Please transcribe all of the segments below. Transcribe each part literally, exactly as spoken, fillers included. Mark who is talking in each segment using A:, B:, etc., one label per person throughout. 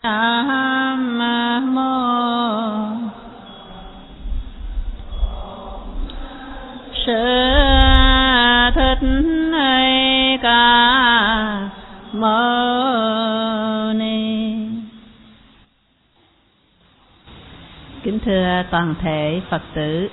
A: Nam mô Sư Thích Ca Mâu Ni. Kính thưa toàn thể Phật tử,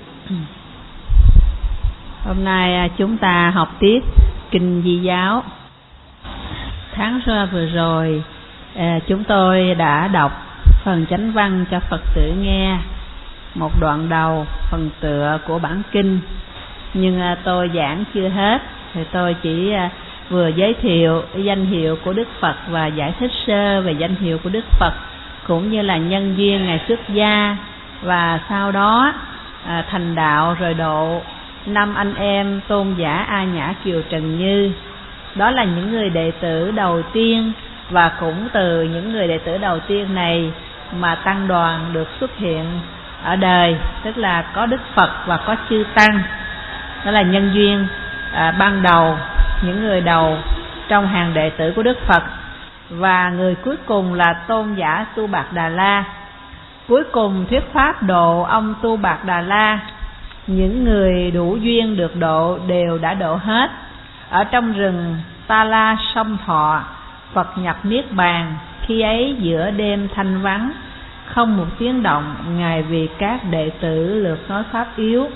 A: hôm nay chúng ta học tiếp Kinh Di Giáo. Tháng vừa rồi chúng tôi đã đọc phần chánh văn cho Phật tử nghe, một đoạn đầu phần tựa của bản kinh, nhưng tôi giảng chưa hết, thì tôi chỉ vừa giới thiệu danh hiệu của Đức Phật và giải thích sơ về danh hiệu của Đức Phật, cũng như là nhân duyên Ngài xuất gia và sau đó à, thành đạo rồi độ năm anh em Tôn giả A Nhã Kiều Trần Như. Đó là những người đệ tử đầu tiên, và cũng từ những người đệ tử đầu tiên này mà tăng đoàn được xuất hiện ở đời, tức là có Đức Phật và có chư tăng. Đó là nhân duyên à, ban đầu, những người đầu trong hàng đệ tử của Đức Phật. Và người cuối cùng là Tôn giả Tu Bạt Đà La. Cuối cùng thuyết pháp độ ông Tu Bạt Đà La. Những người đủ duyên được độ đều đã độ hết. Ở trong rừng Ta La Sông Thọ, Phật nhập Niết Bàn. Khi ấy giữa đêm thanh vắng, không một tiếng động, Ngài vì các đệ tử lượt nói pháp yếu.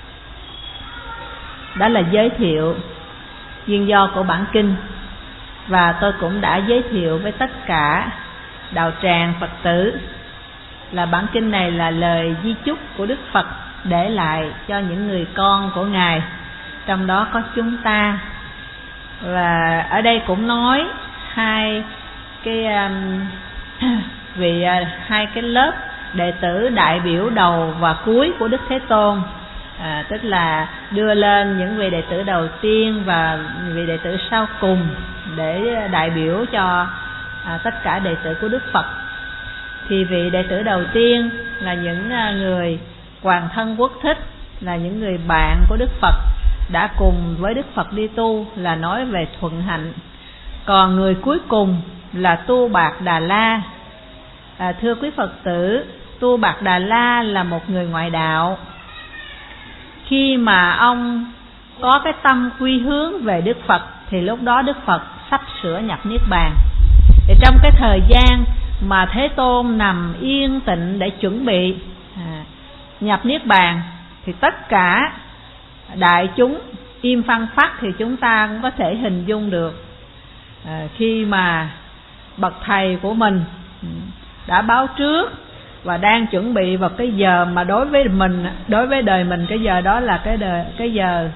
A: Đó là giới thiệu duyên do của bản kinh. Và tôi cũng đã giới thiệu với tất cả đạo tràng Phật tử là bản kinh này là lời di chúc của Đức Phật để lại cho những người con của Ngài, trong đó có chúng ta. Và ở đây cũng nói hai cái um, vì uh, hai cái lớp đệ tử đại biểu đầu và cuối của Đức Thế Tôn, à, tức là đưa lên những vị đệ tử đầu tiên và vị đệ tử sau cùng để đại biểu cho à, tất cả đệ tử của Đức Phật. Thì vị đệ tử đầu tiên là những người Hoàng Thân Quốc Thích, là những người bạn của Đức Phật, đã cùng với Đức Phật đi tu, là nói về thuận hạnh. Còn người cuối cùng là Tu Bạt Đà La. à, Thưa quý Phật tử, Tu Bạt Đà La là một người ngoại đạo. Khi mà ông có cái tâm quy hướng về Đức Phật thì lúc đó Đức Phật sắp sửa nhập Niết Bàn. Thì trong cái thời gian mà Thế Tôn nằm yên tịnh để chuẩn bị à, nhập Niết Bàn, thì tất cả đại chúng im phăng phắc, thì chúng ta cũng có thể hình dung được à, khi mà bậc thầy của mình đã báo trước và đang chuẩn bị vào cái giờ mà đối với mình, đối với đời mình, cái giờ đó là cái đời, cái giờ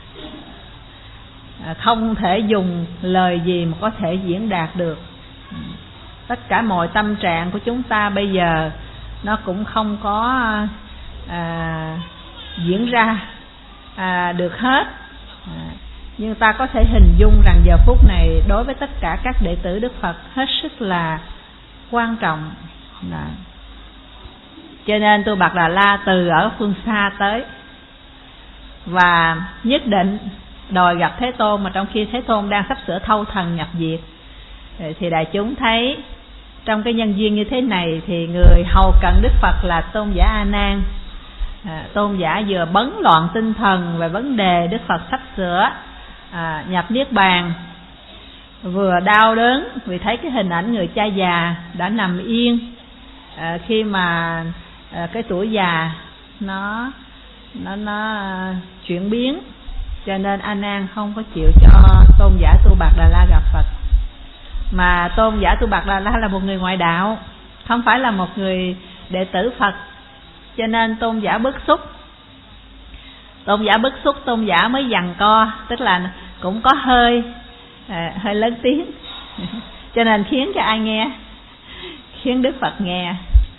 A: à, không thể dùng lời gì mà có thể diễn đạt được. Tất cả mọi tâm trạng của chúng ta bây giờ nó cũng không có à, diễn ra à, được hết. à, Nhưng ta có thể hình dung rằng giờ phút này đối với tất cả các đệ tử Đức Phật hết sức là quan trọng. Đó. Cho nên Tu Bạt Đà La từ ở phương xa tới và nhất định đòi gặp Thế Tôn, mà trong khi Thế Tôn đang sắp sửa thâu thần nhập diệt. Thì đại chúng thấy trong cái nhân duyên như thế này thì người hầu cận Đức Phật là Tôn giả A Nan. à, Tôn giả vừa bấn loạn tinh thần về vấn đề Đức Phật sắp sửa à, nhập Niết Bàn, vừa đau đớn vì thấy cái hình ảnh người cha già đã nằm yên à, khi mà à, cái tuổi già nó nó nó chuyển biến, cho nên A Nan không có chịu cho Tôn giả Tu Bạt Đà La gặp Phật. Mà Tôn giả Tu Bạt Đà La là một người ngoại đạo, không phải là một người đệ tử Phật, cho nên Tôn giả bức xúc. Tôn giả bức xúc, Tôn giả mới giằng co, tức là cũng có hơi à, hơi lớn tiếng cho nên khiến cho ai nghe? Khiến Đức Phật nghe.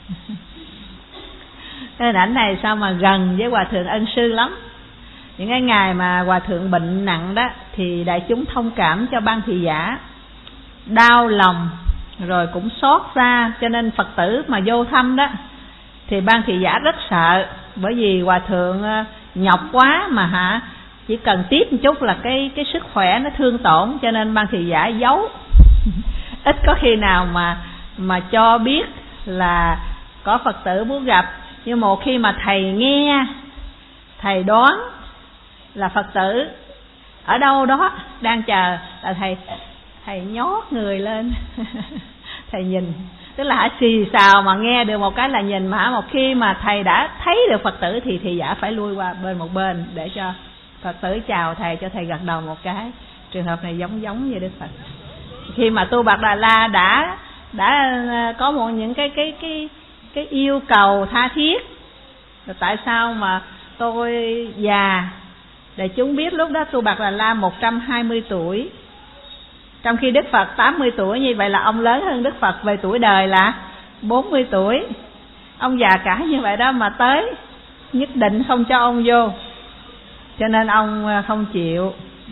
A: Cái hình ảnh này sao mà gần với Hòa Thượng Ân Sư lắm. Những cái ngày mà Hòa Thượng bệnh nặng đó thì đại chúng thông cảm cho Ban Thị Giả, đau lòng rồi cũng xót xa, cho nên Phật tử mà vô thăm đó thì Ban Thị Giả rất sợ, bởi vì Hòa Thượng nhọc quá mà hả, chỉ cần tiếp một chút là cái cái sức khỏe nó thương tổn, cho nên Ban Thị Giả giấu ít có khi nào mà mà cho biết là có Phật tử muốn gặp. Nhưng một khi mà thầy nghe, thầy đoán là Phật tử ở đâu đó đang chờ, là thầy thầy nhót người lên thầy nhìn, tức là hả xì xào mà nghe được một cái là nhìn, mà một khi mà thầy đã thấy được Phật tử thì thị giả phải lui qua bên một bên để cho Phật tử chào thầy, cho thầy gật đầu một cái. Trường hợp này giống giống như Đức Phật. Khi mà Tu Bạt Đà La đã đã có một những cái cái cái cái yêu cầu tha thiết, rồi tại sao mà tôi già, để chúng biết lúc đó Tu Bạt Đà La một trăm hai mươi tuổi, trong khi Đức Phật tám mươi tuổi, như vậy là ông lớn hơn Đức Phật về tuổi đời là bốn mươi tuổi. Ông già cả như vậy đó mà tới nhất định không cho ông vô, cho nên ông không chịu.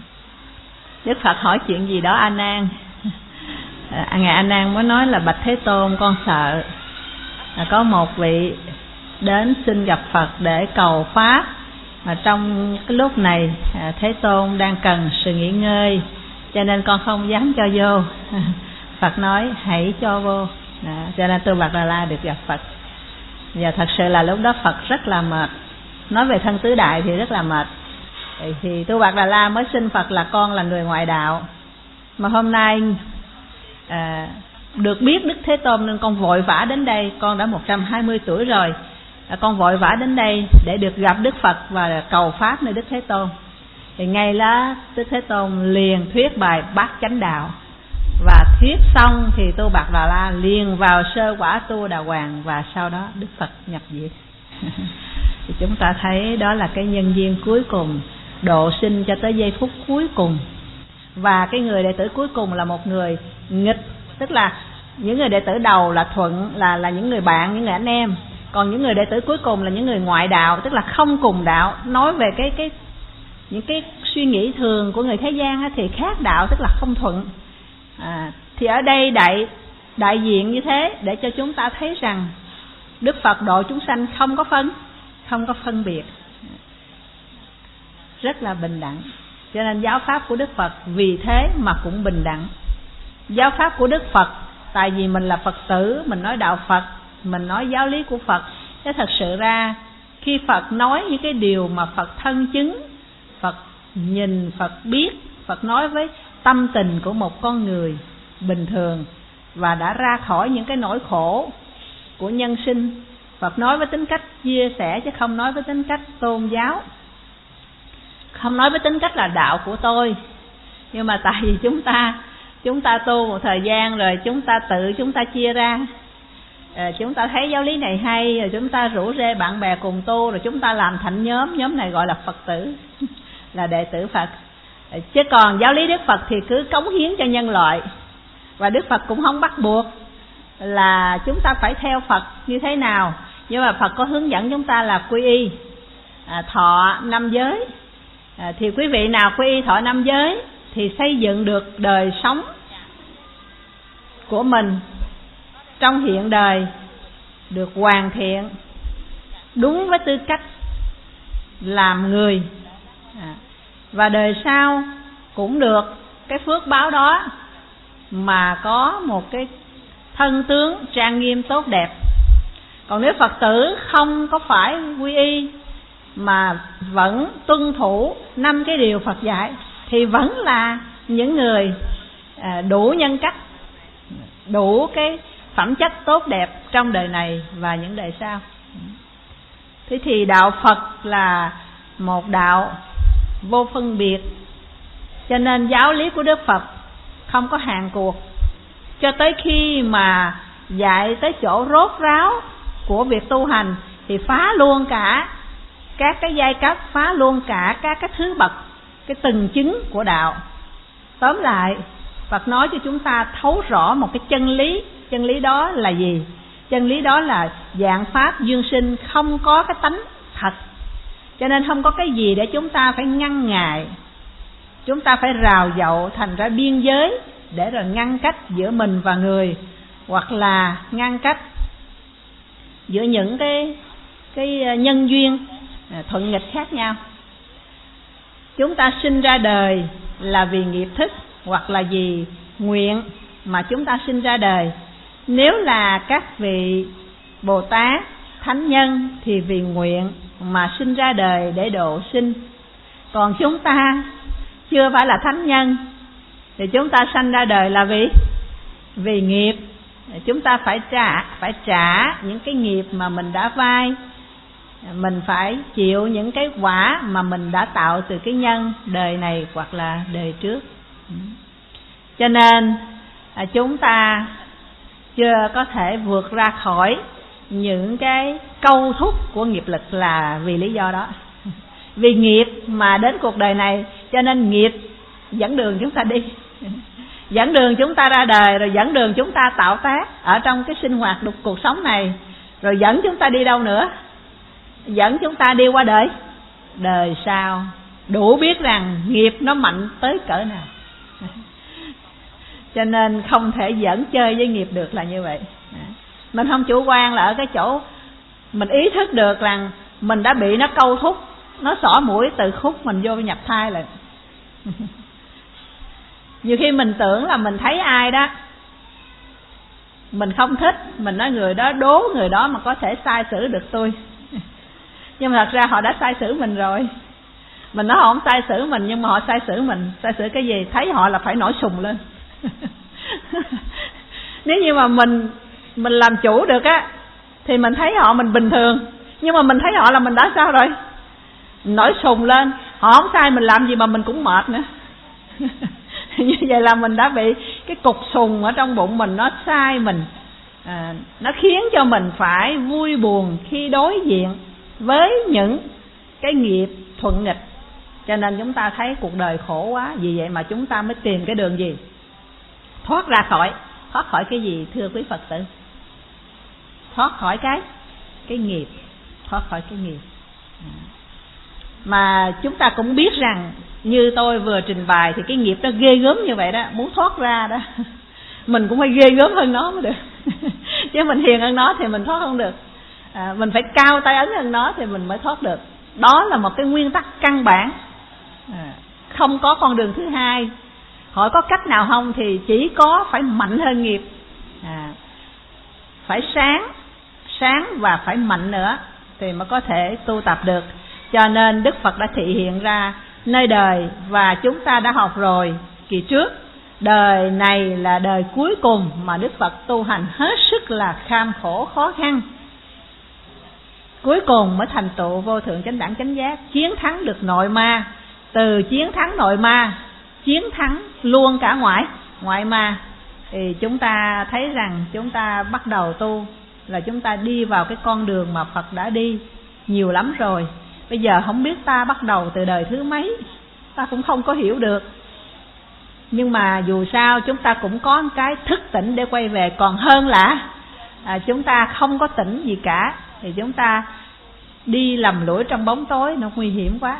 A: Đức Phật hỏi chuyện gì đó A Nan. à, Ngài A Nan mới nói là bạch Thế Tôn, con sợ là có một vị đến xin gặp Phật để cầu pháp, mà trong cái lúc này à, Thế Tôn đang cần sự nghỉ ngơi, cho nên con không dám cho vô. Phật nói hãy cho vô. À, cho nên Tu Bạt Đà La được gặp Phật. Và thật sự là lúc đó Phật rất là mệt. Nói về thân tứ đại thì rất là mệt. Thì, thì Tu Bạt Đà La mới xin Phật là con là người ngoại đạo, mà hôm nay à, được biết Đức Thế Tôn nên con vội vã đến đây. Con đã một trăm hai mươi tuổi rồi, à, con vội vã đến đây để được gặp Đức Phật và cầu pháp nơi Đức Thế Tôn. Thì ngay lá Đức Thế Tôn liền thuyết bài Bát Chánh Đạo, và thuyết xong thì Tu Bạt Đà La liền vào sơ quả Tu Đà Hoàng, và sau đó Đức Phật nhập diệt. Thì chúng ta thấy đó là cái nhân duyên cuối cùng, độ sinh cho tới giây phút cuối cùng. Và cái người đệ tử cuối cùng là một người nghịch, tức là những người đệ tử đầu là thuận, là là những người bạn, những người anh em, còn những người đệ tử cuối cùng là những người ngoại đạo, tức là không cùng đạo. Nói về cái cái những cái suy nghĩ thường của người thế gian thì khác đạo, tức là không thuận. À, thì ở đây đại đại diện như thế để cho chúng ta thấy rằng Đức Phật độ chúng sanh không có phân, không có phân biệt, rất là bình đẳng. Cho nên giáo pháp của Đức Phật vì thế mà cũng bình đẳng. Giáo pháp của Đức Phật, tại vì mình là Phật tử, mình nói đạo Phật, mình nói giáo lý của Phật. Thế thật sự ra khi Phật nói những cái điều mà Phật thân chứng, Phật nhìn, Phật biết, Phật nói với tâm tình của một con người bình thường và đã ra khỏi những cái nỗi khổ của nhân sinh. Phật nói với tính cách chia sẻ chứ không nói với tính cách tôn giáo, không nói với tính cách là đạo của tôi. Nhưng mà tại vì chúng ta chúng ta tu một thời gian rồi, chúng ta tự chúng ta chia ra, à, chúng ta thấy giáo lý này hay rồi chúng ta rủ rê bạn bè cùng tu, rồi chúng ta làm thành nhóm, nhóm này gọi là Phật tử là đệ tử Phật. Chứ còn giáo lý Đức Phật thì cứ cống hiến cho nhân loại, và Đức Phật cũng không bắt buộc là chúng ta phải theo Phật như thế nào. Nhưng mà Phật có hướng dẫn chúng ta là quy y, à, thọ năm giới. à, Thì quý vị nào quy y thọ năm giới thì xây dựng được đời sống của mình trong hiện đời được hoàn thiện, đúng với tư cách làm người, à, và đời sau cũng được cái phước báo đó mà có một cái thân tướng trang nghiêm tốt đẹp. Còn nếu Phật tử không có phải quy y mà vẫn tuân thủ năm cái điều Phật dạy thì vẫn là những người đủ nhân cách, đủ cái phẩm chất tốt đẹp trong đời này và những đời sau. Thế thì đạo Phật là một đạo vô phân biệt, cho nên giáo lý của Đức Phật không có hạn cuộc, cho tới khi mà dạy tới chỗ rốt ráo của việc tu hành thì phá luôn cả các cái giai cấp, phá luôn cả các cái thứ bậc, cái từng chứng của đạo. Tóm lại, Phật nói cho chúng ta thấu rõ một cái chân lý. Chân lý đó là gì? Chân lý đó là vạn pháp duyên sinh, không có cái tánh thật. Cho nên không có cái gì để chúng ta phải ngăn ngại, chúng ta phải rào dậu thành ra biên giới để rồi ngăn cách giữa mình và người, hoặc là ngăn cách giữa những cái cái nhân duyên thuận nghịch khác nhau. Chúng ta sinh ra đời là vì nghiệp thức hoặc là vì nguyện mà chúng ta sinh ra đời. Nếu là các vị Bồ Tát, thánh nhân thì vì nguyện mà sinh ra đời để độ sinh. Còn chúng ta chưa phải là thánh nhân thì chúng ta sanh ra đời là vì vì nghiệp. Chúng ta phải trả phải trả những cái nghiệp mà mình đã vay. Mình phải chịu những cái quả mà mình đã tạo từ cái nhân đời này hoặc là đời trước. Cho nên chúng ta chưa có thể vượt ra khỏi những cái câu thúc của nghiệp lực là vì lý do đó. Vì nghiệp mà đến cuộc đời này, cho nên nghiệp dẫn đường chúng ta đi, dẫn đường chúng ta ra đời, rồi dẫn đường chúng ta tạo tác ở trong cái sinh hoạt đục cuộc sống này, rồi dẫn chúng ta đi đâu nữa? Dẫn chúng ta đi qua đời đời sau. Đủ biết rằng nghiệp nó mạnh tới cỡ nào. Cho nên không thể dẫn chơi với nghiệp được là như vậy. Mình không chủ quan là ở cái chỗ mình ý thức được rằng mình đã bị nó câu thúc, nó xỏ mũi từ khúc mình vô nhập thai lại. Nhiều khi mình tưởng là mình thấy ai đó mình không thích, mình nói người đó đố người đó mà có thể sai xử được tôi. Nhưng mà thật ra họ đã sai xử mình rồi. Mình nói họ không sai xử mình, nhưng mà họ sai xử mình. Sai xử cái gì? Thấy họ là phải nổi sùng lên. Nếu như mà mình mình làm chủ được á thì mình thấy họ mình bình thường, nhưng mà mình thấy họ là mình đã sao rồi? Nổi sùng lên. Họ không sai mình làm gì mà mình cũng mệt nữa. Như vậy là mình đã bị cái cục sùng ở trong bụng mình nó sai mình, à, nó khiến cho mình phải vui buồn khi đối diện với những cái nghiệp thuận nghịch. Cho nên chúng ta thấy cuộc đời khổ quá. Vì vậy mà chúng ta mới tìm cái đường gì? Thoát ra khỏi. Thoát khỏi cái gì thưa quý Phật tử? Thoát khỏi cái cái nghiệp. Thoát khỏi cái nghiệp. Mà chúng ta cũng biết rằng, như tôi vừa trình bày, thì cái nghiệp nó ghê gớm như vậy đó. Muốn thoát ra đó, mình cũng phải ghê gớm hơn nó mới được. Chứ mình hiền hơn nó thì mình thoát không được. à, Mình phải cao tay ấn hơn nó thì mình mới thoát được. Đó là một cái nguyên tắc căn bản. à, Không có con đường thứ hai. Hỏi có cách nào không thì chỉ có phải mạnh hơn nghiệp. à, Phải sáng Sáng và phải mạnh nữa thì mới có thể tu tập được. Cho nên Đức Phật đã thị hiện ra nơi đời, và chúng ta đã học rồi kỳ trước. Đời này là đời cuối cùng mà Đức Phật tu hành hết sức là kham khổ khó khăn. Cuối cùng mới thành tựu vô thượng chánh đẳng chánh giác, chiến thắng được nội ma. Từ chiến thắng nội ma, chiến thắng luôn cả ngoại ngoại ma. Thì chúng ta thấy rằng chúng ta bắt đầu tu là chúng ta đi vào cái con đường mà Phật đã đi nhiều lắm rồi. Bây giờ không biết ta bắt đầu từ đời thứ mấy, ta cũng không có hiểu được. Nhưng mà dù sao chúng ta cũng có cái thức tỉnh để quay về. Còn hơn là à, chúng ta không có tỉnh gì cả, thì chúng ta đi lầm lũi trong bóng tối, nó nguy hiểm quá.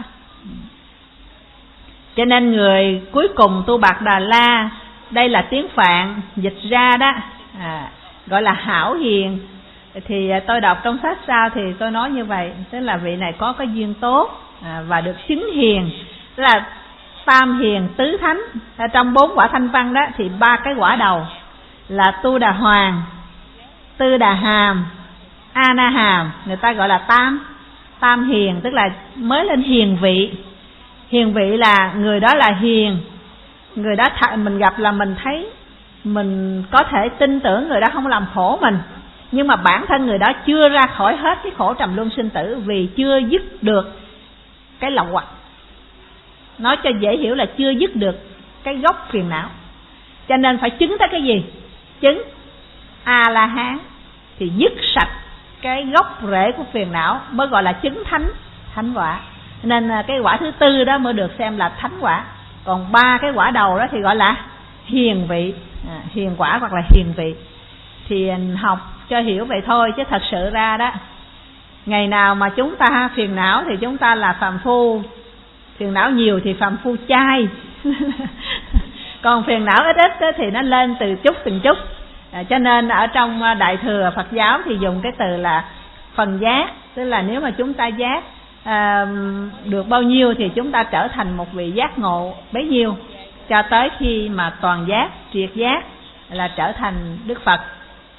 A: Cho nên người cuối cùng tu Bạc Đà La, đây là tiếng Phạn dịch ra đó, à, gọi là hảo hiền. Thì tôi đọc trong sách sao thì tôi nói như vậy, tức là vị này có cái duyên tốt à, và được xứng hiền. Tức là tam hiền tứ thánh. Trong bốn quả thanh văn đó thì ba cái quả đầu là Tu Đà Hoàng, Tư Đà Hàm, A Na Hàm, người ta gọi là tam tam hiền, tức là mới lên hiền vị. Hiền vị là người đó là hiền, người đó th- mình gặp là mình thấy mình có thể tin tưởng người đó không làm khổ mình, nhưng mà bản thân người đó chưa ra khỏi hết cái khổ trầm luân sinh tử, vì chưa dứt được cái lậu hoặc. Nói cho dễ hiểu là chưa dứt được cái gốc phiền não. Cho nên phải chứng tới cái gì? Chứng A-la-hán thì dứt sạch cái gốc rễ của phiền não, mới gọi là chứng thánh thánh quả. Nên cái quả thứ tư đó mới được xem là thánh quả. Còn ba cái quả đầu đó thì gọi là hiền vị, à, hiền quả hoặc là hiền vị. Thì học cho hiểu vậy thôi, chứ thật sự ra đó, ngày nào mà chúng ta phiền não thì chúng ta là phàm phu. Phiền não nhiều thì phàm phu chai. Còn phiền não ít ít thì nó lên từ chút từng chút. à, Cho nên ở trong Đại Thừa Phật giáo thì dùng cái từ là phần giác. Tức là nếu mà chúng ta giác à, được bao nhiêu thì chúng ta trở thành một vị giác ngộ bấy nhiêu, cho tới khi mà toàn giác, triệt giác là trở thành Đức Phật.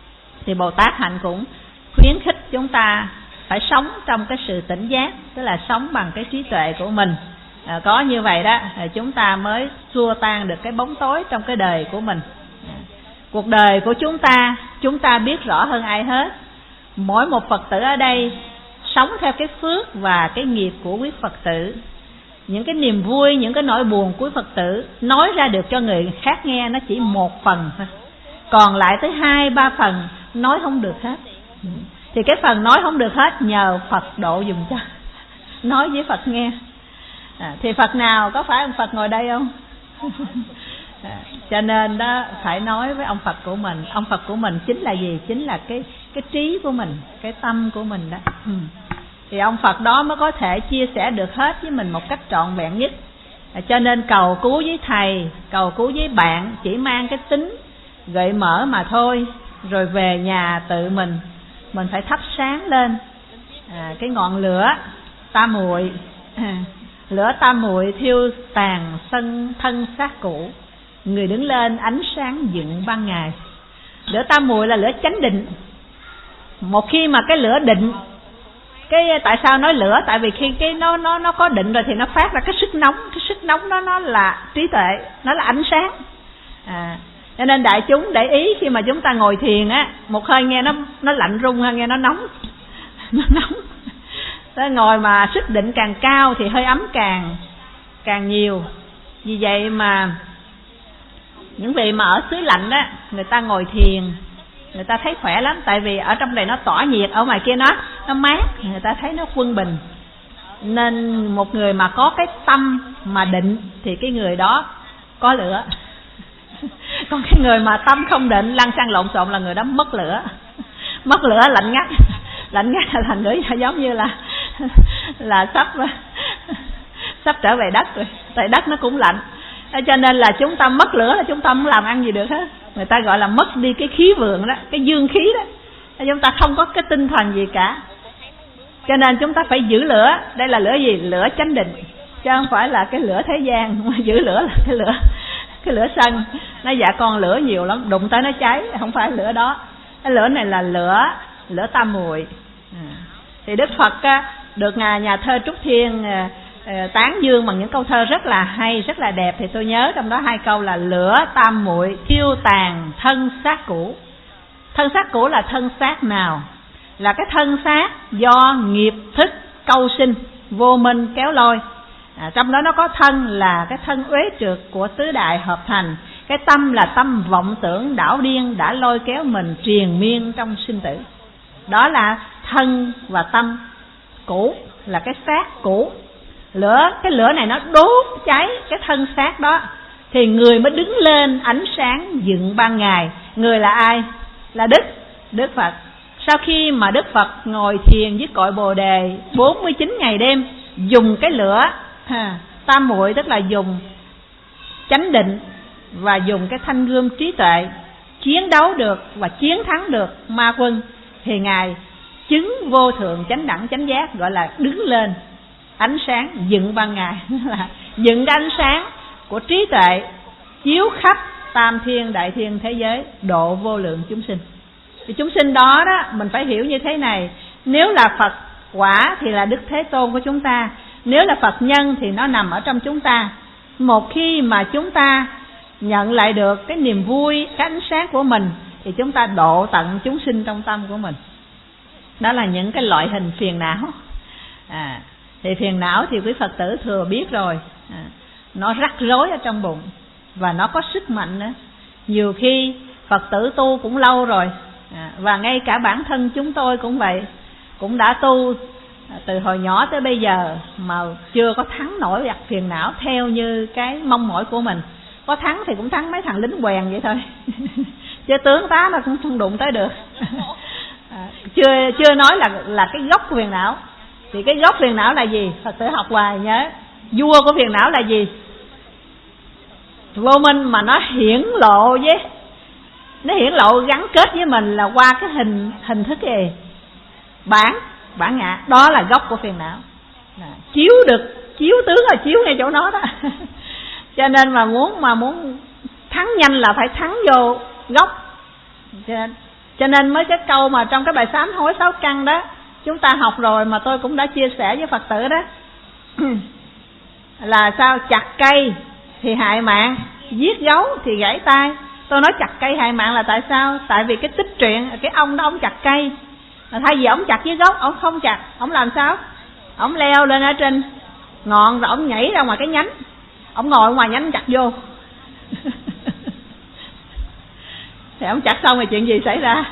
A: thì Bồ Tát hạnh cũng khuyến khích chúng ta phải sống trong cái sự tỉnh giác, tức là sống bằng cái trí tuệ của mình. À, có như vậy đó thì chúng ta mới xua tan được cái bóng tối trong cái đời của mình. À, cuộc đời của chúng ta, chúng ta biết rõ hơn ai hết. Mỗi một Phật tử ở đây sống theo cái phước và cái nghiệp của quý Phật tử. Những cái niềm vui, những cái nỗi buồn của quý Phật tử nói ra được cho người khác nghe nó chỉ một phần thôi, còn lại tới hai ba phần nói không được hết. Thì cái phần nói không được hết nhờ Phật độ dùm cho, nói với Phật nghe. À, thì Phật nào, có phải ông Phật ngồi đây không? À, cho nên đó phải nói với ông Phật của mình. Ông Phật của mình chính là gì? Chính là cái cái trí của mình, cái tâm của mình đó. Ừ. Thì ông Phật đó mới có thể chia sẻ được hết với mình một cách trọn vẹn nhất. À, cho nên cầu cứu với thầy, cầu cứu với bạn chỉ mang cái tính gợi mở mà thôi. Rồi về nhà tự mình mình phải thắp sáng lên à, cái ngọn lửa tam muội. À, lửa tam muội thiêu tàn sân thân xác cũ, người đứng lên ánh sáng dựng ban ngày. Lửa tam muội là lửa chánh định. Một khi mà cái lửa định, cái tại sao nói lửa? Tại vì khi cái nó nó nó có định rồi thì nó phát ra cái sức nóng. Cái sức nóng đó nó là trí tuệ, nó là ánh sáng. À, cho nên đại chúng để ý khi mà chúng ta ngồi thiền á, một hơi nghe nó nó lạnh rung hay nghe nó nóng, nó nóng. Đó, ngồi mà sức định càng cao thì hơi ấm càng càng nhiều. Vì vậy mà những vị mà ở xứ lạnh đó, người ta ngồi thiền người ta thấy khỏe lắm. Tại vì ở trong này nó tỏa nhiệt, ở ngoài kia nó nó mát, người ta thấy nó quân bình. Nên một người mà có cái tâm mà định thì cái người đó có lửa. Còn cái người mà tâm không định, lăn xăng lộn xộn là người đó mất lửa. Mất lửa lạnh ngắt. Lạnh ngắt là thành nữa giống như là là sắp sắp trở về đất rồi. Tại đất nó cũng lạnh. Cho nên là chúng ta mất lửa là chúng ta không làm ăn gì được hết. Người ta gọi là mất đi cái khí vượng đó, cái dương khí đó. Chúng ta không có cái tinh thần gì cả. Cho nên chúng ta phải giữ lửa. Đây là lửa gì? Lửa chánh định, chứ không phải là cái lửa thế gian. Mà giữ lửa là cái lửa cái lửa sân. Nó dạ con lửa nhiều lắm, đụng tới nó cháy. Không phải lửa đó. Cái lửa này là lửa lửa tam muội. À. Thì Đức Phật á, được nhà, nhà thơ Trúc Thiên à, à, tán dương bằng những câu thơ rất là hay, rất là đẹp. Thì tôi nhớ trong đó hai câu là lửa tam muội thiêu tàn thân xác cũ. Thân xác cũ là thân xác nào? Là cái thân xác do nghiệp thức câu sinh, vô minh kéo lôi. À, trong đó nó có thân là cái thân uế trượt của tứ đại hợp thành. Cái tâm là tâm vọng tưởng đảo điên đã lôi kéo mình triền miên trong sinh tử. Đó là thân và tâm cũ, là cái xác cũ. Lửa, cái lửa này nó đốt cháy cái thân xác đó thì người mới đứng lên ánh sáng dựng ban ngày. Người là ai? Là Đức Đức Phật. Sau khi mà Đức Phật ngồi thiền với cội Bồ Đề bốn mươi chín ngày đêm, dùng cái lửa ha, tam muội, tức là dùng chánh định và dùng cái thanh gươm trí tuệ chiến đấu được và chiến thắng được ma quân, thì Ngài chứng vô thượng chánh đẳng chánh giác, gọi là đứng lên ánh sáng dựng ban ngày. Là dựng cái ánh sáng của trí tuệ chiếu khắp tam thiên đại thiên thế giới, độ vô lượng chúng sinh. Thì chúng sinh đó đó mình phải hiểu như thế này. Nếu là Phật quả thì là Đức Thế Tôn của chúng ta. Nếu là Phật nhân thì nó nằm ở trong chúng ta. Một khi mà chúng ta nhận lại được cái niềm vui, cái ánh sáng của mình, thì chúng ta độ tận chúng sinh trong tâm của mình. Đó là những cái loại hình phiền não. À, thì phiền não thì quý Phật tử thừa biết rồi. À, nó rắc rối ở trong bụng và nó có sức mạnh nữa. Nhiều khi Phật tử tu cũng lâu rồi, à, và ngay cả bản thân chúng tôi cũng vậy, cũng đã tu từ hồi nhỏ tới bây giờ mà chưa có thắng nổi giặc phiền não theo như cái mong mỏi của mình. Có thắng thì cũng thắng mấy thằng lính quèn vậy thôi. Chứ tướng tá nó cũng không đụng tới được. À, chưa chưa nói là là cái gốc của phiền não. Thì cái gốc phiền não là gì? Phật tử học hoài nhớ. Vua của phiền não là gì? Vô minh mà nó hiển lộ với, nó hiển lộ gắn kết với mình là qua cái hình hình thức gì? Bản bản ngã. Đó là gốc của phiền não. À, chiếu được, chiếu tướng là chiếu ngay chỗ nó đó. Cho nên mà muốn mà muốn thắng nhanh là phải thắng vô gốc. Cho nên Cho nên mới cái câu mà trong cái bài sám hối sáu căn đó, chúng ta học rồi mà tôi cũng đã chia sẻ với Phật tử đó. Là sao? Chặt cây thì hại mạng, giết gấu thì gãy tay. Tôi nói chặt cây hại mạng là tại sao? Tại vì cái tích truyện, cái ông đó ông chặt cây, thay vì ông chặt với gốc, ông không chặt, ông làm sao? Ông leo lên ở trên ngọn rồi ông nhảy ra ngoài cái nhánh, ông ngồi ngoài nhánh chặt vô. Thì ông chặt xong rồi chuyện gì xảy ra?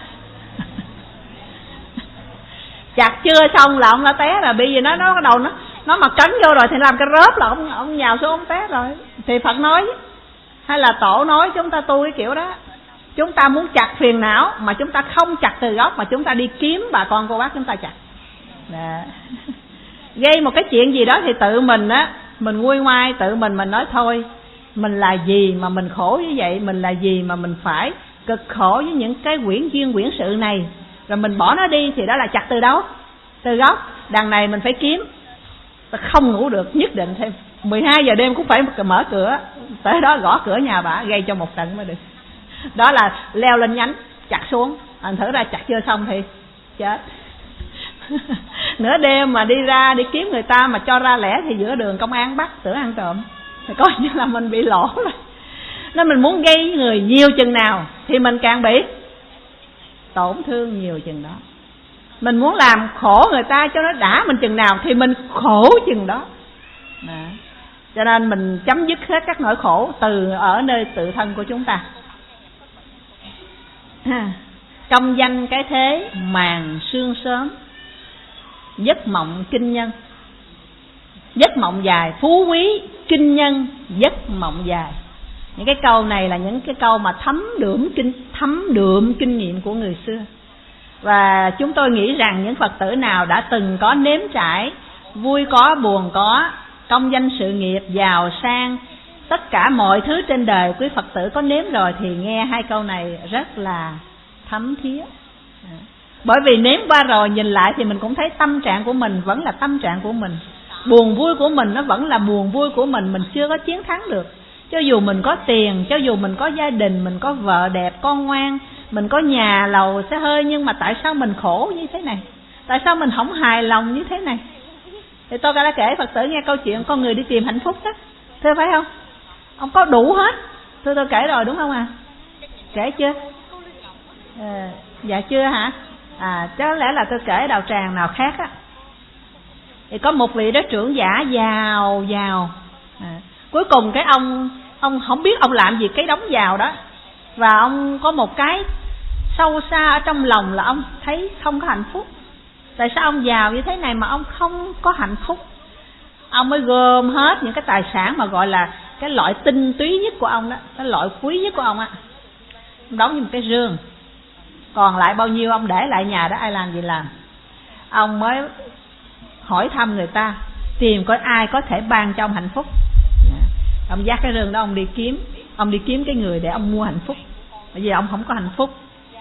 A: Chặt chưa xong là ông đã té rồi. Bây giờ nó nó cái đầu nó nó mà cấn vô rồi thì làm cái rớp là ông ông nhào xuống ông té rồi. Thì Phật nói hay là Tổ nói chúng ta tu cái kiểu đó. Chúng ta muốn chặt phiền não mà chúng ta không chặt từ gốc, mà chúng ta đi kiếm bà con cô bác chúng ta chặt. Đã. Gây một cái chuyện gì đó thì tự mình á, mình nguôi ngoai tự mình mình nói thôi, mình là gì mà mình khổ như vậy, mình là gì mà mình phải cực khổ với những cái quyển duyên quyển sự này, rồi mình bỏ nó đi thì đó là chặt từ đâu? Từ gốc. Đằng này mình phải kiếm, ta không ngủ được, nhất định thêm mười hai giờ đêm cũng phải mở cửa tới đó gõ cửa nhà bà, gây cho một trận mới được. Đó là leo lên nhánh chặt xuống. Anh thử ra chặt chưa xong thì chết. Nửa đêm mà đi ra đi kiếm người ta mà cho ra lẻ thì giữa đường công an bắt tưởng ăn trộm, thì coi như là mình bị lỗ rồi. Nên mình muốn gây người nhiều chừng nào thì mình càng bị tổn thương nhiều chừng đó. Mình muốn làm khổ người ta cho nó đã mình chừng nào thì mình khổ chừng đó. Đó. Cho nên mình chấm dứt hết các nỗi khổ từ ở nơi tự thân của chúng ta. Công danh cái thế màn sương sớm, giấc mộng kinh nhân. Giấc mộng dài, phú quý kinh nhân, giấc mộng dài. Những cái câu này là những cái câu mà thấm đượm kinh thấm đượm kinh nghiệm của người xưa. Và chúng tôi nghĩ rằng những Phật tử nào đã từng có nếm trải vui có buồn có, công danh sự nghiệp giàu sang, tất cả mọi thứ trên đời quý Phật tử có nếm rồi thì nghe hai câu này rất là thấm thía. Bởi vì nếm qua rồi nhìn lại thì mình cũng thấy tâm trạng của mình vẫn là tâm trạng của mình, buồn vui của mình nó vẫn là buồn vui của mình. Mình chưa có chiến thắng được. Cho dù mình có tiền, cho dù mình có gia đình, mình có vợ đẹp, con ngoan, mình có nhà lầu xe hơi, nhưng mà tại sao mình khổ như thế này? Tại sao mình không hài lòng như thế này? Thì tôi đã kể Phật tử nghe câu chuyện con người đi tìm hạnh phúc đó. Thưa phải không? Ông có đủ hết. Thưa tôi kể rồi đúng không à? Kể chưa? À, dạ chưa hả? À, chắc lẽ là tôi kể đạo tràng nào khác á. Thì có một vị đó trưởng giả giàu giàu. À, cuối cùng cái ông ông không biết ông làm gì cái đống giàu đó, và ông có một cái sâu xa ở trong lòng là ông thấy không có hạnh phúc. Tại sao ông giàu như thế này mà ông không có hạnh phúc? Ông mới gom hết những cái tài sản mà gọi là cái loại tinh túy nhất của ông đó, cái loại quý nhất của ông á, đóng như một cái rương. Còn lại bao nhiêu ông để lại nhà đó, ai làm gì làm. Ông mới hỏi thăm người ta, tìm coi ai có thể ban cho ông hạnh phúc. Ông dắt cái rương đó ông đi kiếm. Ông đi kiếm cái người để ông mua hạnh phúc, bởi vì ông không có hạnh phúc.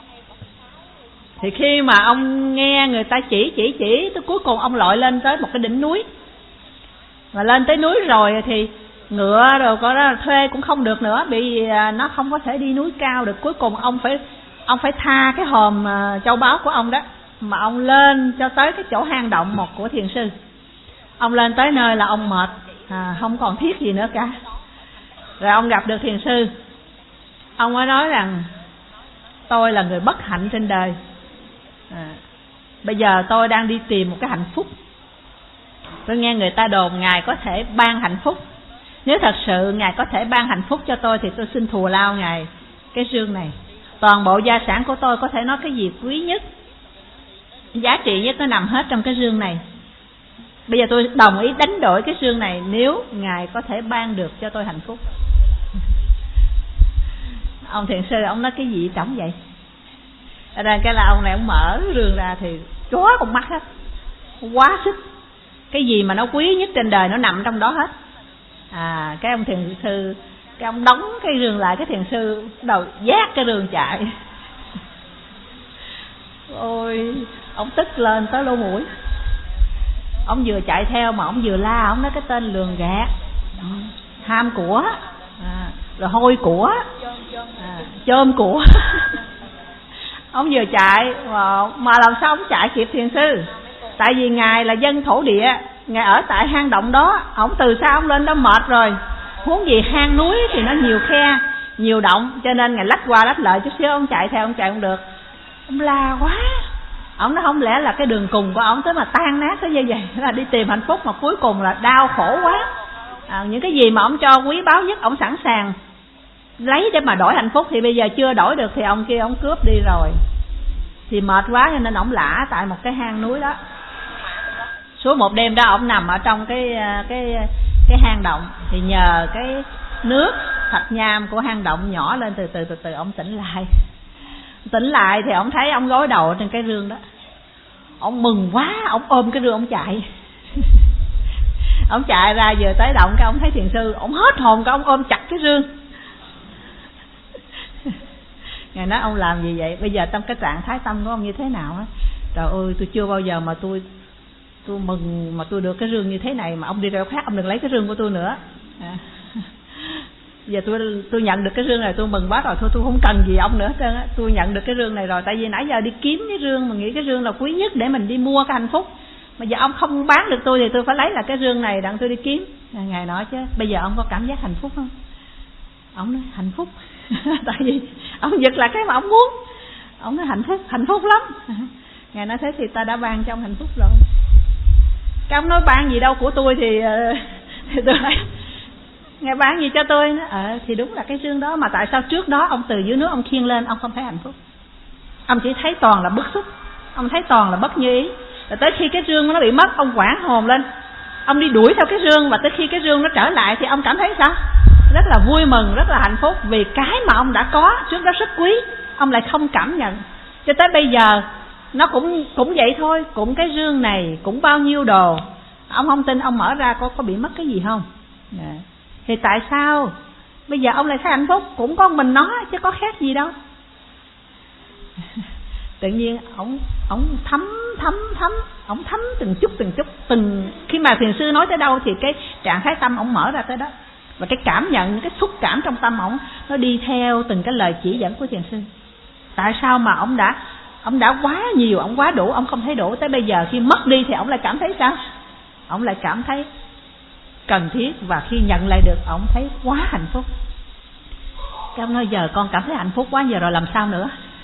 A: Thì khi mà ông nghe người ta chỉ chỉ chỉ tới cuối cùng ông lội lên tới một cái đỉnh núi. Mà lên tới núi rồi thì ngựa rồi có đó thuê cũng không được nữa, bị nó không có thể đi núi cao được. Cuối cùng ông phải ông phải tha cái hòm châu báu của ông đó mà ông lên cho tới cái chỗ hang động một của thiền sư. Ông lên tới nơi là ông mệt, à, không còn thiết gì nữa cả. Rồi ông gặp được thiền sư. Ông mới nói rằng tôi là người bất hạnh trên đời, à, bây giờ tôi đang đi tìm một cái hạnh phúc. Tôi nghe người ta đồn Ngài có thể ban hạnh phúc. Nếu thật sự Ngài có thể ban hạnh phúc cho tôi thì tôi xin thù lao Ngài cái rương này. Toàn bộ gia sản của tôi có thể nói cái gì quý nhất, giá trị nhất nó nằm hết trong cái rương này. Bây giờ tôi đồng ý đánh đổi cái rương này nếu Ngài có thể ban được cho tôi hạnh phúc. Ông thiền sư ông nói cái gì trống vậy? Ở đây cái là ông này ông mở rương ra thì chói con mắt hết, quá sức. Cái gì mà nó quý nhất trên đời nó nằm trong đó hết. À, cái ông thiền sư, cái ông đóng cái rương lại, cái thiền sư đầu vác cái rương chạy. Ôi, ông tức lên tới lỗ mũi. Ông vừa chạy theo mà ông vừa la, ông nói cái tên lường gạt, ham của, à, rồi hôi của, à, chôm của. Ông vừa chạy mà làm sao ông chạy kịp thiền sư? Tại vì ngài là dân thổ địa, ngài ở tại hang động đó, ông từ xa ông lên đó mệt rồi, huống gì hang núi thì nó nhiều khe, nhiều động, cho nên ngài lách qua lách lại chút xíu, ông chạy theo ông chạy không được. Ông la quá, ông nói không lẽ là cái đường cùng của ông tới mà tan nát tới như vậy, là đi tìm hạnh phúc mà cuối cùng là đau khổ quá. À, những cái gì mà ông cho quý báu nhất ông sẵn sàng lấy để mà đổi hạnh phúc, thì bây giờ chưa đổi được thì ông kia ông cướp đi rồi, thì mệt quá cho nên ông lả tại một cái hang núi đó. Suốt một đêm đó ông nằm ở trong cái cái cái hang động, thì nhờ cái nước thạch nham của hang động nhỏ lên từ từ từ từ ông tỉnh lại. Tỉnh lại thì ông thấy ông gối đầu trên cái rương đó, ông mừng quá, ông ôm cái rương ông chạy. Ông chạy ra vừa tới động cái ông thấy thiền sư, ông hết hồn cái ông ôm chặt cái rương. Ngài nói ông làm gì vậy? Bây giờ trong cái trạng thái tâm của ông như thế nào á? Trời ơi, tôi chưa bao giờ mà tôi tôi mừng mà tôi được cái rương như thế này, mà ông đi ra khác ông đừng lấy cái rương của tôi nữa. À. Giờ tôi tôi nhận được cái rương này tôi mừng quá rồi, thôi tôi không cần gì ông nữa hết trơn á. Tôi nhận được cái rương này rồi, tại vì nãy giờ đi kiếm cái rương mà nghĩ cái rương là quý nhất để mình đi mua cái hạnh phúc. Mà giờ ông không bán được tôi thì tôi phải lấy là cái rương này đặng tôi đi kiếm. Ngài nói chứ bây giờ ông có cảm giác hạnh phúc không? Ông nói hạnh phúc. Tại vì ông giật là cái mà ông muốn. Ông nói hạnh phúc, hạnh phúc lắm. Ngài nói thế thì ta đã ban cho ông hạnh phúc rồi. Cái ông nói ban gì đâu của tôi thì, thì tôi nói Ngài ban gì cho tôi? Ờ thì đúng là cái rương đó, mà tại sao trước đó ông từ dưới nước ông khiêng lên ông không thấy hạnh phúc? Ông chỉ thấy toàn là bức xúc, ông thấy toàn là bất như ý. Rồi tới khi cái rương nó bị mất, ông hoảng hồn lên, ông đi đuổi theo cái rương, và tới khi cái rương nó trở lại thì ông cảm thấy sao? Rất là vui mừng, rất là hạnh phúc, vì cái mà ông đã có trước đó rất quý, ông lại không cảm nhận. Cho tới bây giờ nó cũng cũng vậy thôi, cũng cái rương này cũng bao nhiêu đồ, ông không tin ông mở ra có có bị mất cái gì không? Dạ. Thì tại sao bây giờ ông lại thấy hạnh phúc? Cũng có mình nó chứ có khác gì đâu. Tự nhiên ông ông thấm thấm thấm ông thấm từng chút từng chút từng khi mà thiền sư nói tới đâu thì cái trạng thái tâm ông mở ra tới đó, và cái cảm nhận, cái xúc cảm trong tâm ông nó đi theo từng cái lời chỉ dẫn của thiền sư. Tại sao mà ông đã ông đã quá nhiều, ông quá đủ, ông không thấy đủ, tới bây giờ khi mất đi thì ông lại cảm thấy sao? Ông lại cảm thấy cần thiết, và khi nhận lại được ông thấy quá hạnh phúc. Cái ông nói giờ con cảm thấy hạnh phúc quá, giờ rồi làm sao nữa?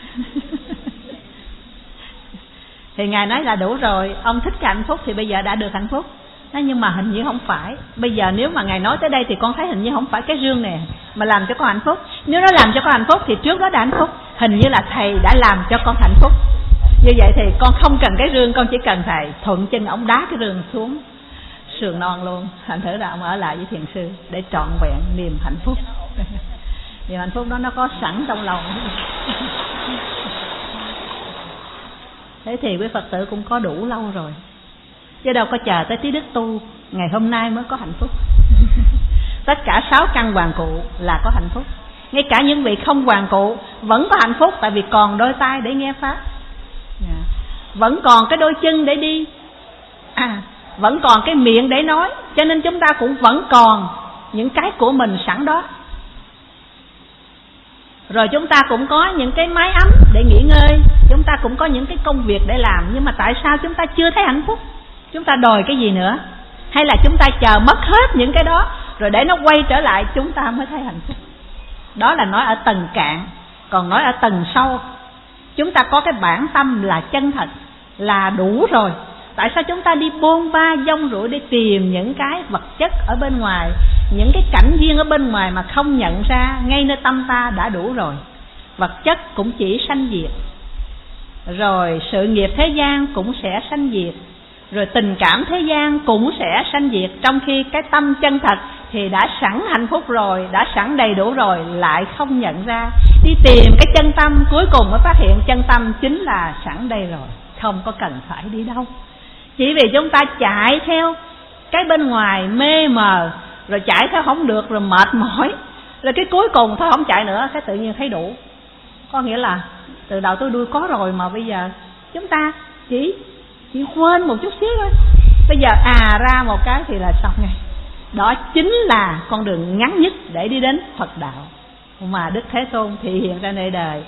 A: Thì Ngài nói là đủ rồi, ông thích cái hạnh phúc thì bây giờ đã được hạnh phúc. Nói nhưng mà hình như không phải. Bây giờ nếu mà Ngài nói tới đây thì con thấy hình như không phải cái rương này mà làm cho con hạnh phúc. Nếu nó làm cho con hạnh phúc thì trước đó đã hạnh phúc. Hình như là Thầy đã làm cho con hạnh phúc. Như vậy thì con không cần cái rương, con chỉ cần Thầy. Thuận chân ông đá cái rương xuống sườn non luôn. Thành thử là ông ở lại với thiền sư để trọn vẹn niềm hạnh phúc. Niềm hạnh phúc đó nó có sẵn trong lòng. Thế thì quý Phật tử cũng có đủ lâu rồi, chứ đâu có chờ tới tí đức tu ngày hôm nay mới có hạnh phúc. Tất cả sáu căn hoàn cụ là có hạnh phúc. Ngay cả những vị không hoàn cụ vẫn có hạnh phúc, tại vì còn đôi tai để nghe pháp, vẫn còn cái đôi chân để đi, à, vẫn còn cái miệng để nói. Cho nên chúng ta cũng vẫn còn những cái của mình sẵn đó. Rồi chúng ta cũng có những cái mái ấm để nghỉ ngơi, chúng ta cũng có những cái công việc để làm. Nhưng mà tại sao chúng ta chưa thấy hạnh phúc? Chúng ta đòi cái gì nữa? Hay là chúng ta chờ mất hết những cái đó rồi để nó quay trở lại chúng ta mới thấy hạnh phúc? Đó là nói ở tầng cạn. Còn nói ở tầng sâu, chúng ta có cái bản tâm là chân thật là đủ rồi. Tại sao chúng ta đi bôn ba dông rủi để tìm những cái vật chất ở bên ngoài, những cái cảnh duyên ở bên ngoài mà không nhận ra ngay nơi tâm ta đã đủ rồi. Vật chất cũng chỉ sanh diệt, rồi sự nghiệp thế gian cũng sẽ sanh diệt, rồi tình cảm thế gian cũng sẽ sanh diệt. Trong khi cái tâm chân thật thì đã sẵn hạnh phúc rồi, đã sẵn đầy đủ rồi, lại không nhận ra. Đi tìm cái chân tâm, cuối cùng mới phát hiện chân tâm chính là sẵn đây rồi, không có cần phải đi đâu. Chỉ vì chúng ta chạy theo cái bên ngoài mê mờ, rồi chạy theo không được, rồi mệt mỏi, rồi cái cuối cùng thôi không chạy nữa, cái tự nhiên thấy đủ. Có nghĩa là từ đầu tôi đuôi có rồi, mà bây giờ chúng ta chỉ chỉ quên một chút xíu thôi, bây giờ à ra một cái thì là xong ngay. Đó chính là con đường ngắn nhất để đi đến Phật đạo mà Đức Thế Tôn thị hiện ra nơi đời